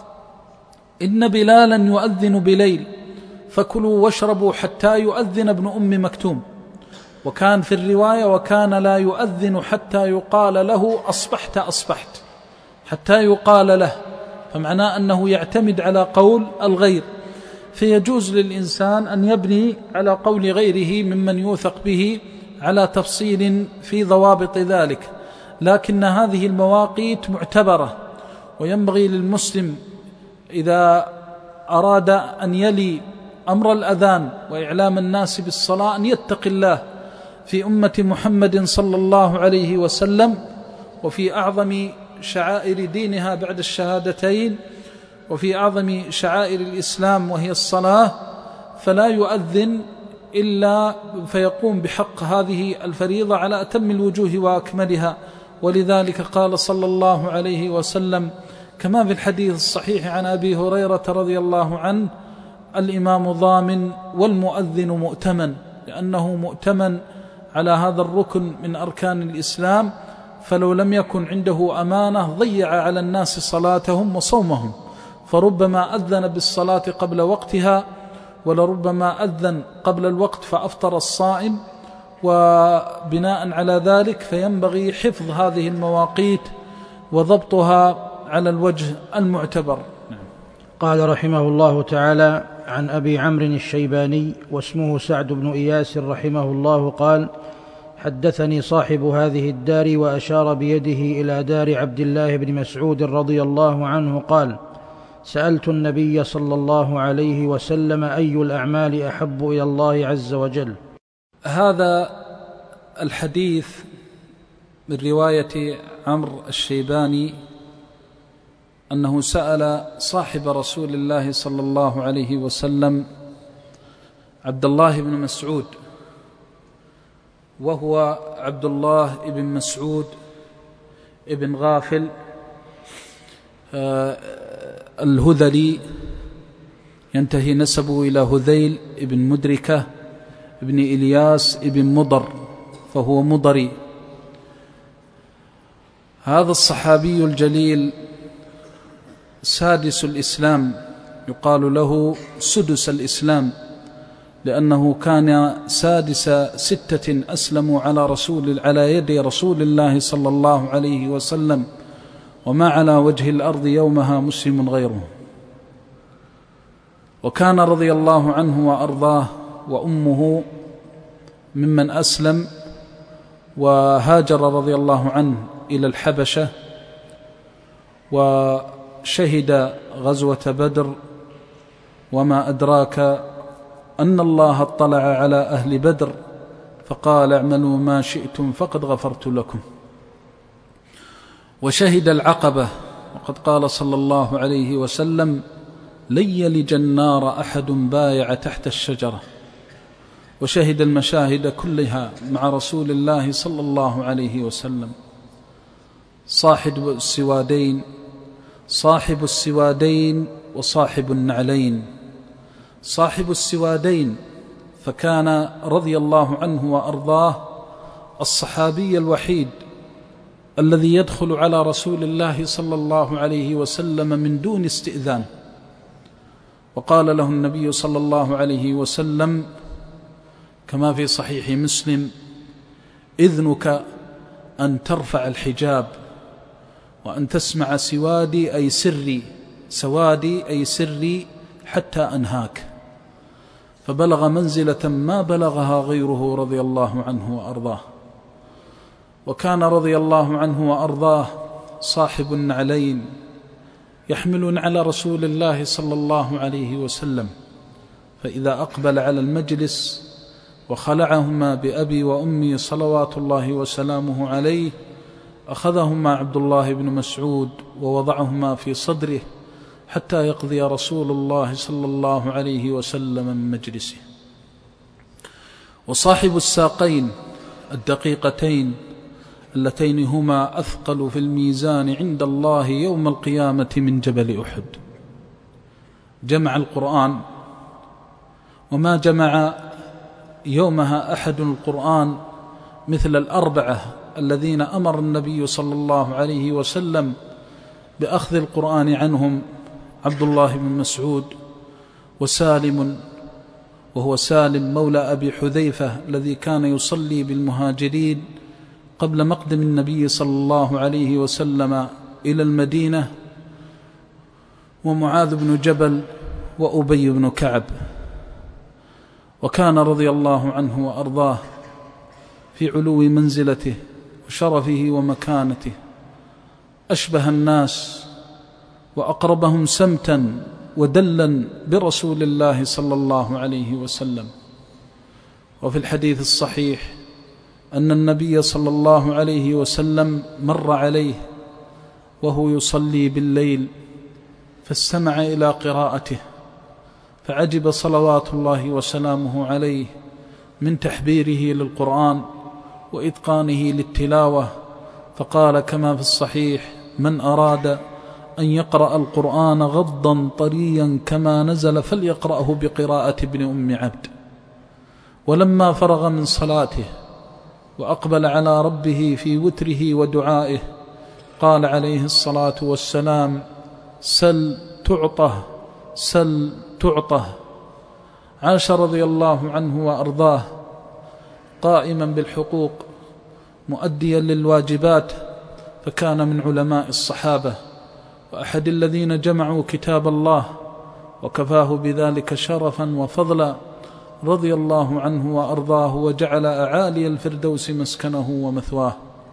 إن بلالا يؤذن بليل فكلوا واشربوا حتى يؤذن ابن أم مكتوم. وكان في الرواية: وكان لا يؤذن حتى يقال له أصبحت أصبحت، حتى يقال له، فمعناه أنه يعتمد على قول الغير. فيجوز للإنسان أن يبني على قول غيره ممن يوثق به على تفصيل في ضوابط ذلك، لكن هذه المواقيت معتبرة، وينبغي للمسلم إذا أراد أن يلي أمر الأذان وإعلام الناس بالصلاة أن يتقي الله في أمة محمد صلى الله عليه وسلم، وفي أعظم شعائر دينها بعد الشهادتين، وفي أعظم شعائر الإسلام وهي الصلاة، فلا يؤذن إلا فيقوم بحق هذه الفريضة على أتم الوجوه وأكملها. ولذلك قال صلى الله عليه وسلم كما في الحديث الصحيح عن أبي هريرة رضي الله عنه: الإمام ضامن والمؤذن مؤتمن، لأنه مؤتمن على هذا الركن من أركان الإسلام، فلو لم يكن عنده أمانة ضيع على الناس صلاتهم وصومهم، فربما أذن بالصلاة قبل وقتها، ولربما أذن قبل الوقت فأفطر الصائم. وبناء على ذلك فينبغي حفظ هذه المواقيت وضبطها على الوجه المعتبر. قال رحمه الله تعالى: عن أبي عمرو الشيباني واسمه سعد بن إياس رحمه الله قال: حدثني صاحب هذه الدار، وأشار بيده إلى دار عبد الله بن مسعود رضي الله عنه قال: سألت النبي صلى الله عليه وسلم: أي الأعمال أحب إلى الله عز وجل؟ هذا الحديث من رواية عمرو الشيباني أنه سأل صاحب رسول الله صلى الله عليه وسلم عبد الله بن مسعود، وهو عبد الله بن مسعود ابن غافل الهذلي، ينتهي نسبه إلى هذيل ابن مدركة ابن إلياس ابن مضر، فهو مضري. هذا الصحابي الجليل سادس الإسلام، يقال له سدس الإسلام، لأنه كان سادس ستة أسلموا على رسول على يد رسول الله صلى الله عليه وسلم، وما على وجه الأرض يومها مسلم غيره. وكان رضي الله عنه وأرضاه وأمه ممن أسلم، وهاجر رضي الله عنه إلى الحبشة، وشهد غزوة بدر. وما أدراك أن الله اطلع على أهل بدر فقال: اعملوا ما شئتم فقد غفرت لكم. وشهد العقبة، وقد قال صلى الله عليه وسلم: لن يلج النار أحد بايع تحت الشجرة. وشهد المشاهد كلها مع رسول الله صلى الله عليه وسلم. صاحب السوادين صاحب السوادين وصاحب النعلين. صاحب السوادين فكان رضي الله عنه وأرضاه الصحابي الوحيد الذي يدخل على رسول الله صلى الله عليه وسلم من دون استئذان، وقال له النبي صلى الله عليه وسلم كما في صحيح مسلم: إذنك أن ترفع الحجاب وأن تسمع سوادي أي سري سوادي أي سري حتى أنهاك. فبلغ منزلة ما بلغها غيره رضي الله عنه وأرضاه. وكان رضي الله عنه وأرضاه صاحب النعلين، يحمل على رسول الله صلى الله عليه وسلم، فإذا أقبل على المجلس وخلعهما بأبي وأمي صلوات الله وسلامه عليه أخذهما عبد الله بن مسعود ووضعهما في صدره حتى يقضي رسول الله صلى الله عليه وسلم من مجلسه. وصاحب الساقين الدقيقتين اللتين هما أثقل في الميزان عند الله يوم القيامة من جبل أحد، جمع القرآن، وما جمع يومها أحد القرآن مثل الأربعة الذين أمر النبي صلى الله عليه وسلم بأخذ القرآن عنهم: عبد الله بن مسعود، وسالم وهو سالم مولى أبي حذيفة الذي كان يصلي بالمهاجرين قبل مقدم النبي صلى الله عليه وسلم إلى المدينة، ومعاذ بن جبل، وأبي بن كعب. وكان رضي الله عنه وأرضاه في علو منزلته وشرفه ومكانته أشبه الناس وأقربهم سمتا ودلا برسول الله صلى الله عليه وسلم. وفي الحديث الصحيح أن النبي صلى الله عليه وسلم مر عليه وهو يصلي بالليل فاستمع إلى قراءته فعجب صلوات الله وسلامه عليه من تحبيره للقرآن وإتقانه للتلاوة، فقال كما في الصحيح: من أراد أن يقرأ القرآن غضا طريا كما نزل فليقرأه بقراءة ابن أم عبد. ولما فرغ من صلاته وأقبل على ربه في وتره ودعائه قال عليه الصلاة والسلام: سل تعطه سل تعطه. عاش رضي الله عنه وأرضاه قائما بالحقوق مؤديا للواجبات، فكان من علماء الصحابة وأحد الذين جمعوا كتاب الله، وكفاه بذلك شرفا وفضلا رضي الله عنه وأرضاه، وجعل أعالي الفردوس مسكنه ومثواه.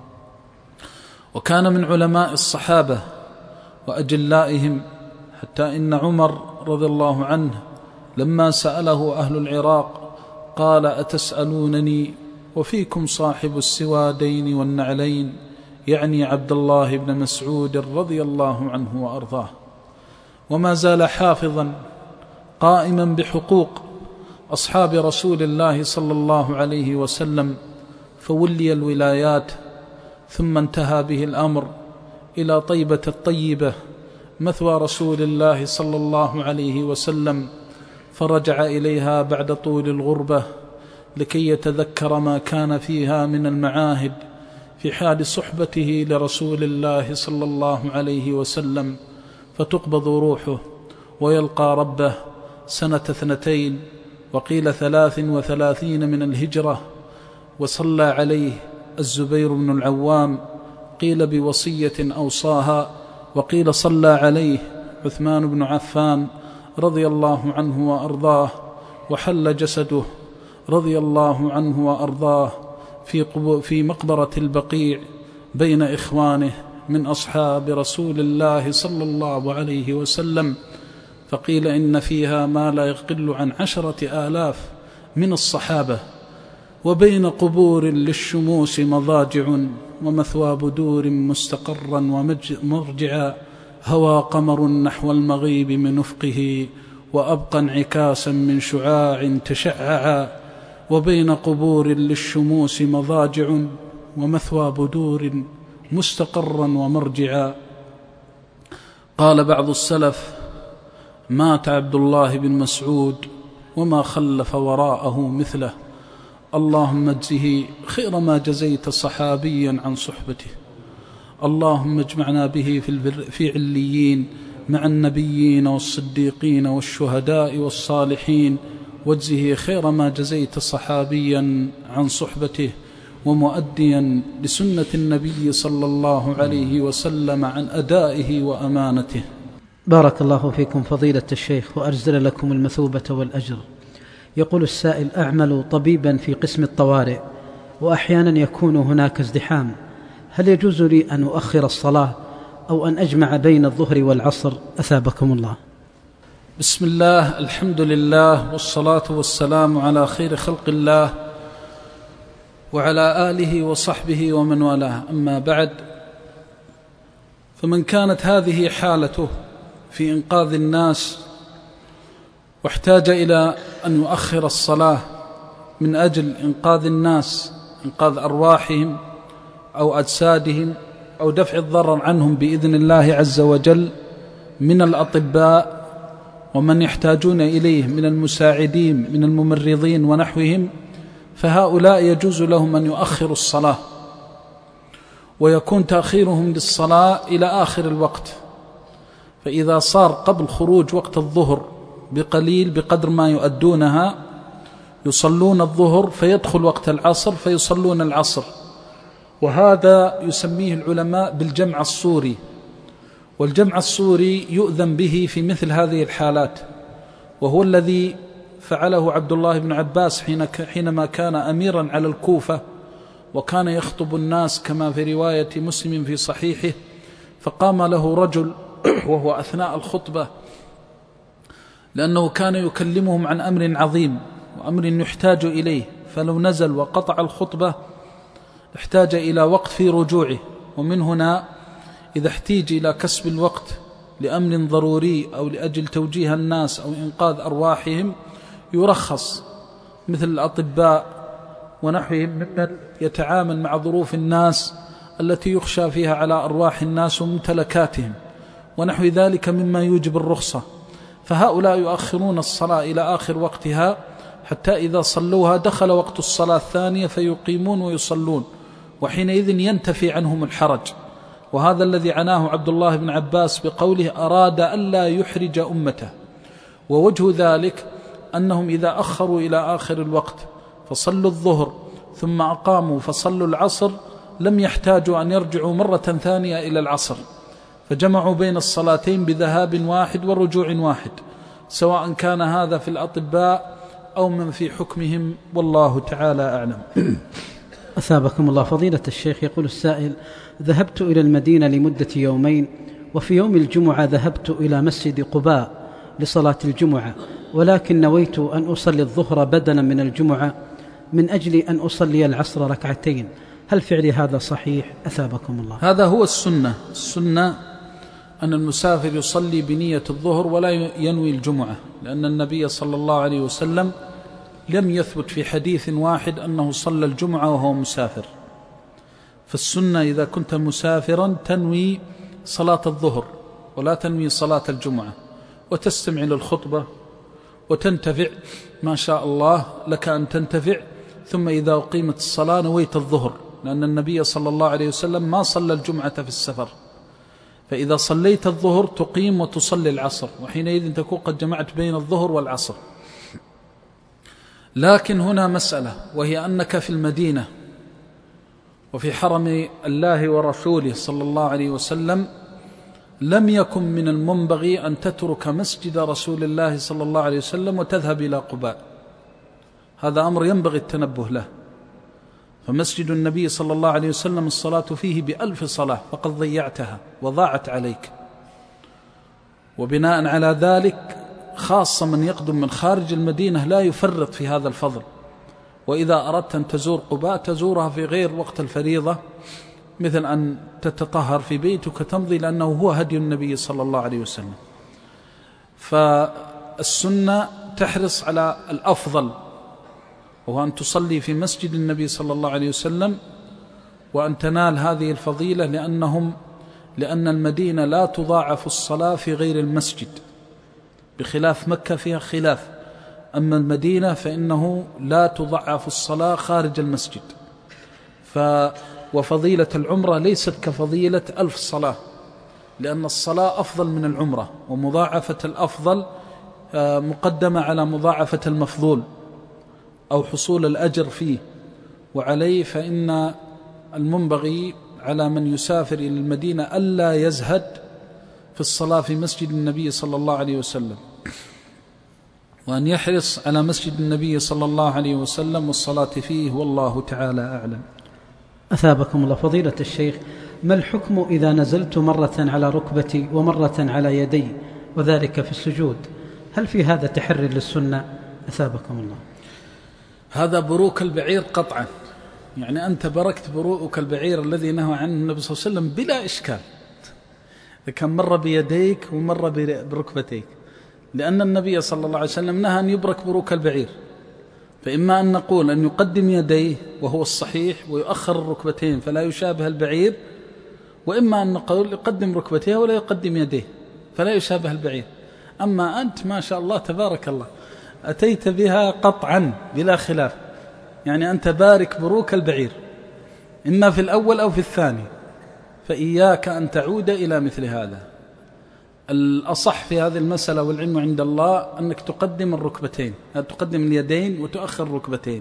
وكان من علماء الصحابة وأجلائهم، حتى إن عمر رضي الله عنه لما سأله أهل العراق قال: أتسألونني وفيكم صاحب السوادين والنعلين، يعني عبد الله بن مسعود رضي الله عنه وأرضاه. وما زال حافظا قائما بحقوق أصحاب رسول الله صلى الله عليه وسلم، فولي الولايات، ثم انتهى به الأمر إلى طيبة الطيبة مثوى رسول الله صلى الله عليه وسلم، فرجع إليها بعد طول الغربة لكي يتذكر ما كان فيها من المعاهد في حال صحبته لرسول الله صلى الله عليه وسلم، فتقبض روحه ويلقى ربه سنة اثنتين وقيل ثلاث وثلاثين من الهجرة. وصلى عليه الزبير بن العوام، قيل بوصية أوصاها، وقيل صلى عليه عثمان بن عفان رضي الله عنه وأرضاه، وحل جسده رضي الله عنه وأرضاه في, في مقبرة البقيع بين إخوانه من أصحاب رسول الله صلى الله عليه وسلم، فقيل إن فيها ما لا يقل عن عشرة آلاف من الصحابة. وبين قبور للشموس مضاجع، ومثوى بدور مستقرا ومرجعا، هوى قمر نحو المغيب من أفقه، وأبقى انعكاسا من شعاع تشععا. وبين قبور للشموس مضاجع، ومثوى بدور مستقرا ومرجعا. قال بعض السلف: مات عبد الله بن مسعود وما خلف وراءه مثله، اللهم اجزه خير ما جزيت صحابيا عن صحبته، اللهم اجمعنا به في عليين مع النبيين والصديقين والشهداء والصالحين، واجزه خير ما جزيت صحابيا عن صحبته ومؤديا لسنة النبي صلى الله عليه وسلم عن أدائه وأمانته. بارك الله فيكم فضيلة الشيخ وأرزل لكم المثوبة والأجر. يقول السائل: أعمل طبيبا في قسم الطوارئ وأحيانا يكون هناك ازدحام، هل يجوز لي أن أؤخر الصلاة أو أن أجمع بين الظهر والعصر؟ أثابكم الله. بسم الله، الحمد لله، والصلاة والسلام على خير خلق الله وعلى آله وصحبه ومن والاه، أما بعد، فمن كانت هذه حالته في إنقاذ الناس واحتاج إلى أن يؤخر الصلاة من أجل إنقاذ الناس، إنقاذ أرواحهم أو أجسادهم أو دفع الضرر عنهم بإذن الله عز وجل من الأطباء ومن يحتاجون إليه من المساعدين من الممرضين ونحوهم، فهؤلاء يجوز لهم أن يؤخروا الصلاة، ويكون تأخيرهم للصلاة إلى آخر الوقت. فإذا صار قبل خروج وقت الظهر بقليل بقدر ما يؤدونها يصلون الظهر، فيدخل وقت العصر فيصلون العصر، وهذا يسميه العلماء بالجمع الصوري. والجمع الصوري يؤذن به في مثل هذه الحالات، وهو الذي فعله عبد الله بن عباس حينما كان أميرا على الكوفة وكان يخطب الناس كما في رواية مسلم في صحيحه، فقام له رجل وهو أثناء الخطبة، لأنه كان يكلمهم عن أمر عظيم وأمر يحتاج إليه، فلو نزل وقطع الخطبة احتاج إلى وقت في رجوعه. ومن هنا إذا احتيج إلى كسب الوقت لأمر ضروري أو لأجل توجيه الناس أو إنقاذ أرواحهم يرخص، مثل الأطباء ونحوهم ممن يتعامل مع ظروف الناس التي يخشى فيها على أرواح الناس وممتلكاتهم ونحو ذلك مما يوجب الرخصة، فهؤلاء يؤخرون الصلاة إلى آخر وقتها حتى إذا صلوها دخل وقت الصلاة الثانية فيقيمون ويصلون، وحينئذ ينتفي عنهم الحرج. وهذا الذي عناه عبد الله بن عباس بقوله: أراد ألا يحرج أمته. ووجه ذلك أنهم إذا أخروا إلى آخر الوقت فصلوا الظهر ثم أقاموا فصلوا العصر لم يحتاجوا أن يرجعوا مرة ثانية إلى العصر، فجمعوا بين الصلاتين بذهاب واحد ورجوع واحد، سواء كان هذا في الأطباء أو من في حكمهم، والله تعالى أعلم. أثابكم الله فضيلة الشيخ. يقول السائل: ذهبت إلى المدينة لمدة يومين، وفي يوم الجمعة ذهبت إلى مسجد قباء لصلاة الجمعة، ولكن نويت أن أصلي الظهر بدلا من الجمعة من أجل أن أصلي العصر ركعتين، هل فعلي هذا صحيح؟ أثابكم الله. هذا هو السنة. السنة أن المسافر يصلي بنية الظهر ولا ينوي الجمعة، لأن النبي صلى الله عليه وسلم لم يثبت في حديث واحد أنه صلى الجمعة وهو مسافر. فالسنة إذا كنت مسافرا تنوي صلاة الظهر ولا تنوي صلاة الجمعة، وتستمع للخطبة وتنتفع ما شاء الله لك أن تنتفع، ثم إذا أقيمت الصلاة نويت الظهر، لأن النبي صلى الله عليه وسلم ما صلى الجمعة في السفر. فإذا صليت الظهر تقيم وتصلي العصر، وحينئذ تكون قد جمعت بين الظهر والعصر. لكن هنا مسألة، وهي أنك في المدينة وفي حرم الله ورسوله صلى الله عليه وسلم، لم يكن من المنبغي أن تترك مسجد رسول الله صلى الله عليه وسلم وتذهب إلى قباء. هذا أمر ينبغي التنبه له، فمسجد النبي صلى الله عليه وسلم الصلاة فيه بألف صلاة، فقد ضيعتها وضاعت عليك. وبناء على ذلك خاصة من يقدم من خارج المدينة لا يفرط في هذا الفضل، وإذا أردت أن تزور قباء تزورها في غير وقت الفريضة، مثل أن تتطهر في بيتك تمضي، لأنه هو هدي النبي صلى الله عليه وسلم. فالسنة تحرص على الأفضل، وهو أن تصلي في مسجد النبي صلى الله عليه وسلم وأن تنال هذه الفضيلة، لأنهم لأن المدينة لا تضاعف الصلاة في غير المسجد، بخلاف مكة فيها خلاف. أما المدينة فإنه لا تضاعف الصلاة خارج المسجد. ف وفضيلة العمرة ليست كفضيلة ألف صلاة، لأن الصلاة أفضل من العمرة، ومضاعفة الأفضل مقدمة على مضاعفة المفضول أو حصول الأجر فيه. وعليه فإن المنبغي على من يسافر إلى المدينة ألا يزهد في الصلاة في مسجد النبي صلى الله عليه وسلم، وأن يحرص على مسجد النبي صلى الله عليه وسلم والصلاة فيه، والله تعالى أعلم. أثابكم الله فضيلة الشيخ، ما الحكم إذا نزلت مرة على ركبتي ومرة على يدي وذلك في السجود؟ هل في هذا تحري للسنة؟ أثابكم الله. هذا بروك البعير قطعا، يعني أنت بركت بروك البعير الذي نهى عنه النبي صلى الله عليه وسلم بلا إشكال، إذا كان مر بيديك ومر بركبتيك، لأن النبي صلى الله عليه وسلم نهى أن يبرك بروك البعير. فإما أن نقول أن يقدم يديه وهو الصحيح ويؤخر الركبتين فلا يشابه البعير، وإما أن نقول يقدم ركبتيه ولا يقدم يديه فلا يشابه البعير. أما أنت ما شاء الله تبارك الله أتيت بها قطعا بلا خلاف، يعني أنت بارك بروك البعير إما في الأول أو في الثاني، فإياك أن تعود إلى مثل هذا. الأصح في هذه المسألة والعلم عند الله أنك تقدم الركبتين، تقدم اليدين وتؤخر الركبتين،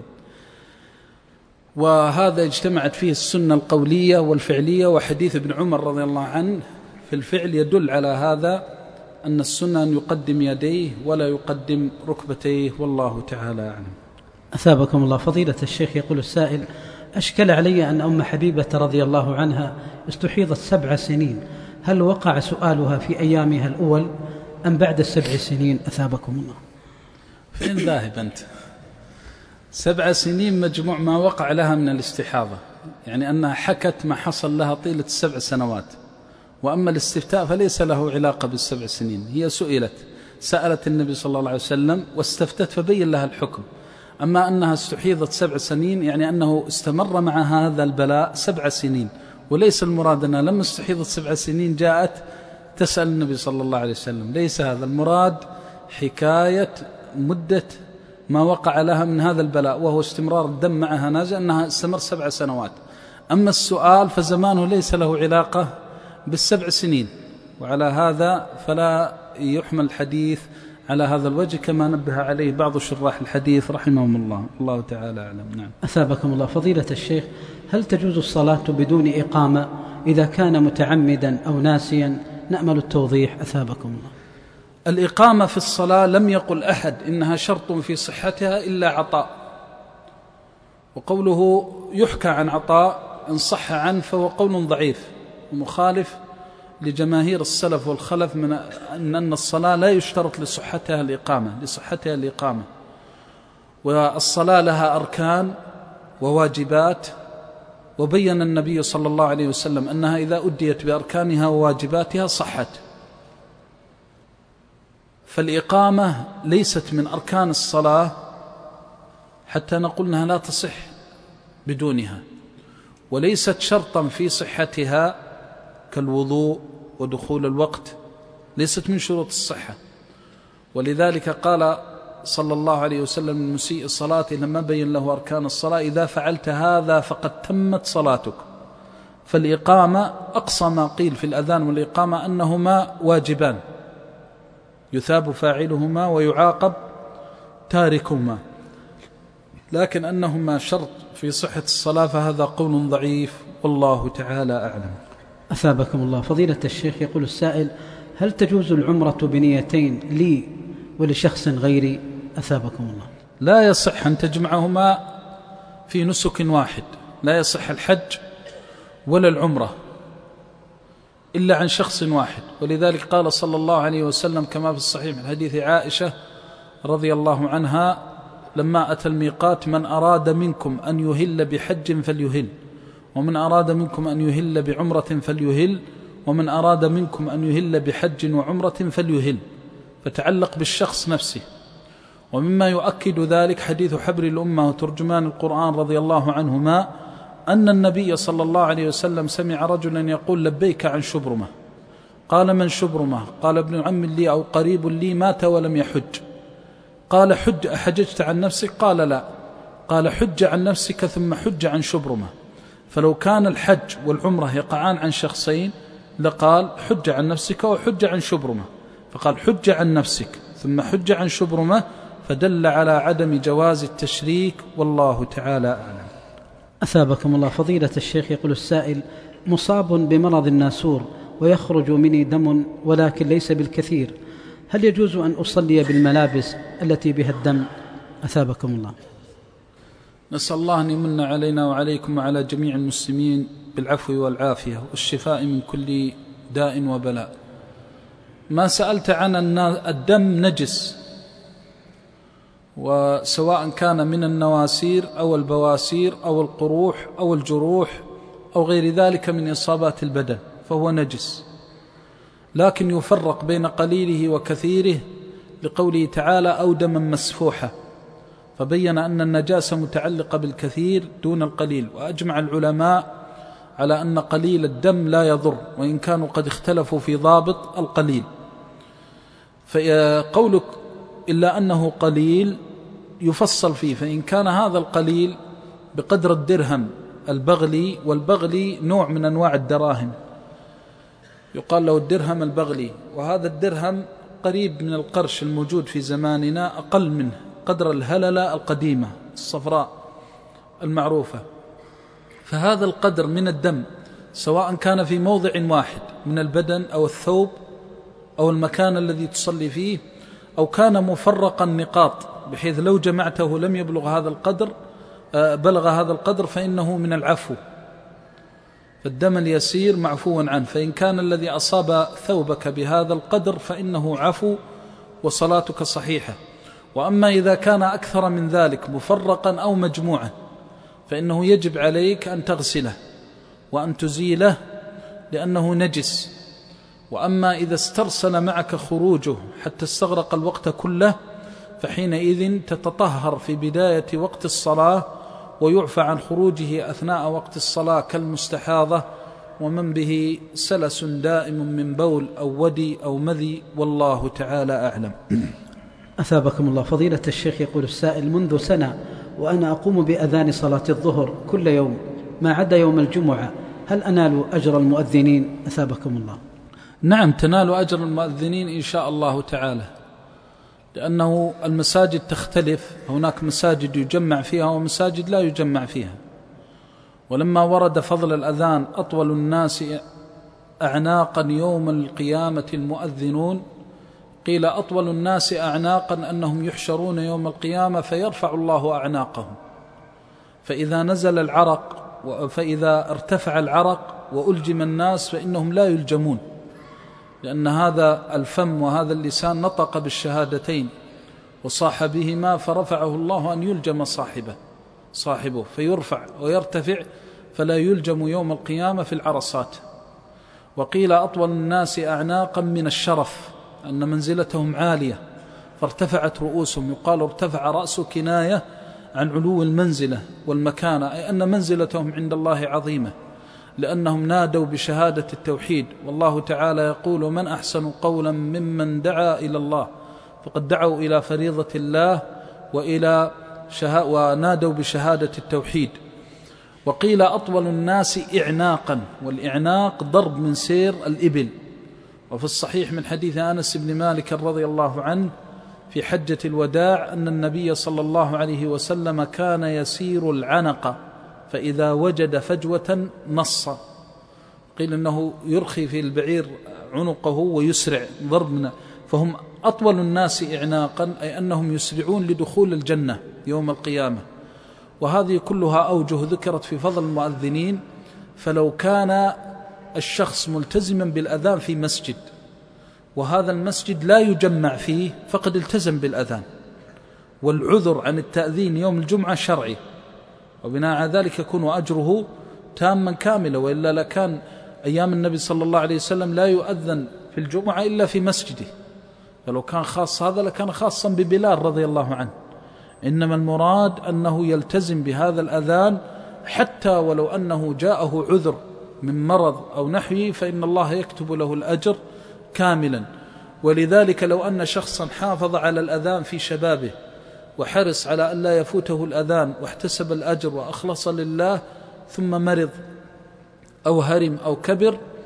وهذا اجتمعت فيه السنة القولية والفعلية. وحديث ابن عمر رضي الله عنه في الفعل يدل على هذا، أن السنة أن يقدم يديه ولا يقدم ركبتيه، والله تعالى أعلم. أثابكم الله فضيلة الشيخ، يقول السائل: أشكل علي أن أم حبيبة رضي الله عنها استحيضت سبع سنين، هل وقع سؤالها في أيامها الأول أم بعد السبع سنين؟ أثابكم الله. فين ذاهب أنت؟ سبع سنين مجموع ما وقع لها من الاستحاضة، يعني أنها حكت ما حصل لها طيلة السبع سنوات. وأما الاستفتاء فليس له علاقة بالسبع سنين، هي سئلت سألت النبي صلى الله عليه وسلم واستفتت فبين لها الحكم. أما أنها استحيضت سبع سنين يعني أنه استمر مع هذا البلاء سبع سنين، وليس المراد أنها لما استحيضت سبع سنين جاءت تسأل النبي صلى الله عليه وسلم، ليس هذا المراد، حكاية مدة ما وقع لها من هذا البلاء وهو استمرار الدم معها نازل، أنها استمر سبع سنوات. أما السؤال فزمانه ليس له علاقة بالسبع سنين، وعلى هذا فلا يحمل الحديث على هذا الوجه كما نبه عليه بعض شراح الحديث رحمهم الله، الله تعالى أعلم. نعم. أثابكم الله فضيلة الشيخ، هل تجوز الصلاة بدون إقامة إذا كان متعمدا أو ناسيا؟ نأمل التوضيح أثابكم الله. الإقامة في الصلاة لم يقل أحد إنها شرط في صحتها إلا عطاء، وقوله يحكى عن عطاء إن صح عنه فهو قول ضعيف ومخالف لجماهير السلف والخلف من أن الصلاة لا يشترط لصحتها الإقامة لصحتها الإقامة والصلاة لها أركان وواجبات، وبين النبي صلى الله عليه وسلم أنها إذا أديت بأركانها وواجباتها صحت. فالإقامة ليست من أركان الصلاة حتى نقول أنها لا تصح بدونها، وليست شرطا في صحتها كالوضوء ودخول الوقت، ليست من شروط الصحة. ولذلك قال صلى الله عليه وسلم من مسيء الصلاة لما بين له أركان الصلاة: إذا فعلت هذا فقد تمت صلاتك. فالإقامة أقصى ما قيل في الأذان والإقامة أنهما واجبان يثاب فاعلهما ويعاقب تاركهما، لكن أنهما شرط في صحة الصلاة فهذا قول ضعيف، والله تعالى أعلم. أثابكم الله فضيلة الشيخ، يقول السائل: هل تجوز العمرة بنيتين لي ولشخص غيري؟ أثابكم الله. لا يصح أن تجمعهما في نسك واحد، لا يصح الحج ولا العمرة إلا عن شخص واحد. ولذلك قال صلى الله عليه وسلم كما في الصحيح من حديث عائشة رضي الله عنها لما أتى الميقات: من أراد منكم أن يهل بحج فليهل، ومن أراد منكم أن يهل بعمرة فليهل، ومن أراد منكم أن يهل بحج وعمرة فليهل، فتعلق بالشخص نفسه. ومما يؤكد ذلك حديث حبر الأمة وترجمان القرآن رضي الله عنهما أن النبي صلى الله عليه وسلم سمع رجلا يقول: لبيك عن شبرمة. قال: من شبرمة؟ قال: ابن عم لي أو قريب لي مات ولم يحج. قال: حج أحججت عن نفسك؟ قال: لا. قال: حج عن نفسك ثم حج عن شبرمة. فلو كان الحج والعمرة يقعان عن شخصين لقال حج عن نفسك وحج عن شبرمة، فقال حج عن نفسك ثم حج عن شبرمة، فدل على عدم جواز التشريك، والله تعالى أعلم. أثابكم الله. فضيلة الشيخ، يقول السائل: مصاب بمرض الناسور ويخرج مني دم ولكن ليس بالكثير، هل يجوز أن أصلي بالملابس التي بها الدم؟ أثابكم الله. نسأل الله أن يمن علينا وعليكم وعلى جميع المسلمين بالعفو والعافية والشفاء من كل داء وبلاء. ما سألت عن الدم نجس، وسواء كان من النواسير أو البواسير أو القروح أو الجروح أو غير ذلك من إصابات البدن فهو نجس، لكن يفرق بين قليله وكثيره لقوله تعالى أو دما مسفوحا، فبين أن النجاسة متعلقة بالكثير دون القليل. وأجمع العلماء على أن قليل الدم لا يضر، وإن كانوا قد اختلفوا في ضابط القليل. فقولك إلا أنه قليل يفصل فيه، فإن كان هذا القليل بقدر الدرهم البغلي، والبغلي نوع من أنواع الدراهم يقال له الدرهم البغلي، وهذا الدرهم قريب من القرش الموجود في زماننا، أقل منه قدر الهللة القديمة الصفراء المعروفة. فهذا القدر من الدم سواء كان في موضع واحد من البدن أو الثوب أو المكان الذي تصلي فيه، أو كان مفرق النقاط بحيث لو جمعته لم يبلغ هذا القدر بلغ هذا القدر، فإنه من العفو، فالدم اليسير معفو عنه. فإن كان الذي أصاب ثوبك بهذا القدر فإنه عفو وصلاتك صحيحة. وأما إذا كان أكثر من ذلك مفرقا أو مجموعا فإنه يجب عليك أن تغسله وأن تزيله لأنه نجس. وأما إذا استرسل معك خروجه حتى استغرق الوقت كله فحينئذ تتطهر في بداية وقت الصلاة ويعفى عن خروجه أثناء وقت الصلاة كالمستحاضة ومن به سلس دائم من بول أو ودي أو مذي، والله تعالى أعلم. أثابكم الله. فضيلة الشيخ، يقول السائل: منذ سنة وأنا أقوم بأذان صلاة الظهر كل يوم ما عدا يوم الجمعة، هل أنال أجر المؤذنين؟ أثابكم الله. نعم، تنال أجر المؤذنين إن شاء الله تعالى، لأنه المساجد تختلف، هناك مساجد يجمع فيها ومساجد لا يجمع فيها. ولما ورد فضل الأذان أطول الناس أعناقا يوم القيامة المؤذنون، قيل أطول الناس أعناقا أنهم يحشرون يوم القيامة فيرفع الله أعناقهم، فإذا نزل العرق فإذا ارتفع العرق وألجم الناس فإنهم لا يلجمون، لأن هذا الفم وهذا اللسان نطق بالشهادتين وصاح بهما، فرفعه الله أن يلجم صاحبه صاحبه فيرفع ويرتفع فلا يلجم يوم القيامة في العرصات. وقيل أطول الناس أعناقا من الشرف، أن منزلتهم عالية فارتفعت رؤوسهم، يقال ارتفع رأس كناية عن علو المنزلة والمكانة، أي أن منزلتهم عند الله عظيمة، لأنهم نادوا بشهادة التوحيد. والله تعالى يقول: من أحسن قولا ممن دعا إلى الله، فقد دعوا إلى فريضة الله وإلى شها... ونادوا بشهادة التوحيد. وقيل أطول الناس إعناقا، والإعناق ضرب من سير الإبل. وفي الصحيح من حديث أنس بن مالك رضي الله عنه في حجة الوداع أن النبي صلى الله عليه وسلم كان يسير العنق فإذا وجد فجوة نص، قيل أنه يرخي في البعير عنقه ويسرع ضربنا، فهم أطول الناس إعناقا، أي أنهم يسرعون لدخول الجنة يوم القيامة. وهذه كلها أوجه ذكرت في فضل المؤذنين. فلو كان الشخص ملتزما بالأذان في مسجد وهذا المسجد لا يجمع فيه فقد التزم بالأذان، والعذر عن التأذين يوم الجمعة شرعي، وبناء على ذلك يكون أجره تاما كاملا، وإلا لكان أيام النبي صلى الله عليه وسلم لا يؤذن في الجمعة إلا في مسجده، فلو كان خاص هذا لكان خاصا ببلال رضي الله عنه. إنما المراد أنه يلتزم بهذا الأذان حتى ولو أنه جاءه عذر من مرض أو نحوه فإن الله يكتب له الأجر كاملا. ولذلك لو أن شخصا حافظ على الأذان في شبابه وحرص على أن لا يفوته الأذان واحتسب الأجر وأخلص لله، ثم مرض أو هرم أو كبر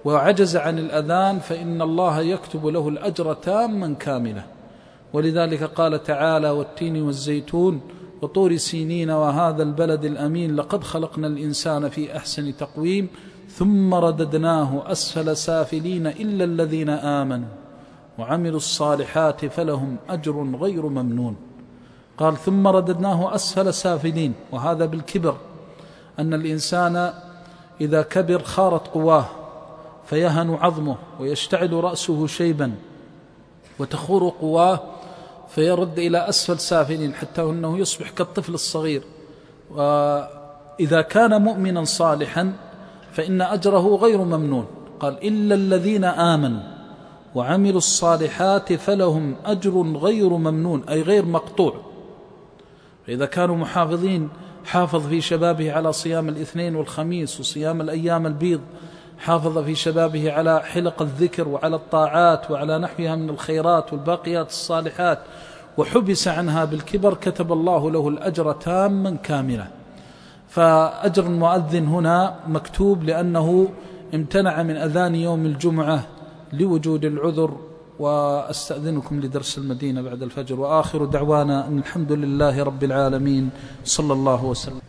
وعجز عن الأذان فإن الله يكتب له الأجر تاما كاملا. ولذلك قال تعالى: والتين والزيتون وطور سينين وهذا البلد الأمين لقد خلقنا الإنسان في أحسن تقويم ثم رددناه أسفل سافلين إلا الذين آمنوا وعملوا الصالحات فلهم أجر غير ممنون. قال: ثم رددناه أسفل سافلين، وهذا بالكبر، أن الإنسان إذا كبر خارت قواه فيهن عظمه ويشتعل رأسه شيبا وتخور قواه فيرد إلى أسفل سافلين حتى أنه يصبح كالطفل الصغير. وإذا كان مؤمنا صالحا فإن أجره غير ممنون. قال: إلا الذين آمنوا وعملوا الصالحات فلهم أجر غير ممنون، أي غير مقطوع. فإذا كانوا محافظين، حافظ في شبابه على صيام الاثنين والخميس وصيام الأيام البيض، حافظ في شبابه على حلق الذكر وعلى الطاعات وعلى نحوها من الخيرات والباقيات الصالحات، وحبس عنها بالكبر، كتب الله له الأجر تاما كاملا. فأجر المؤذن هنا مكتوب لأنه امتنع من أذان يوم الجمعة لوجود العذر. وأستأذنكم لدرس المدينة بعد الفجر، وآخر دعوانا أن الحمد لله رب العالمين، صلى الله وسلم.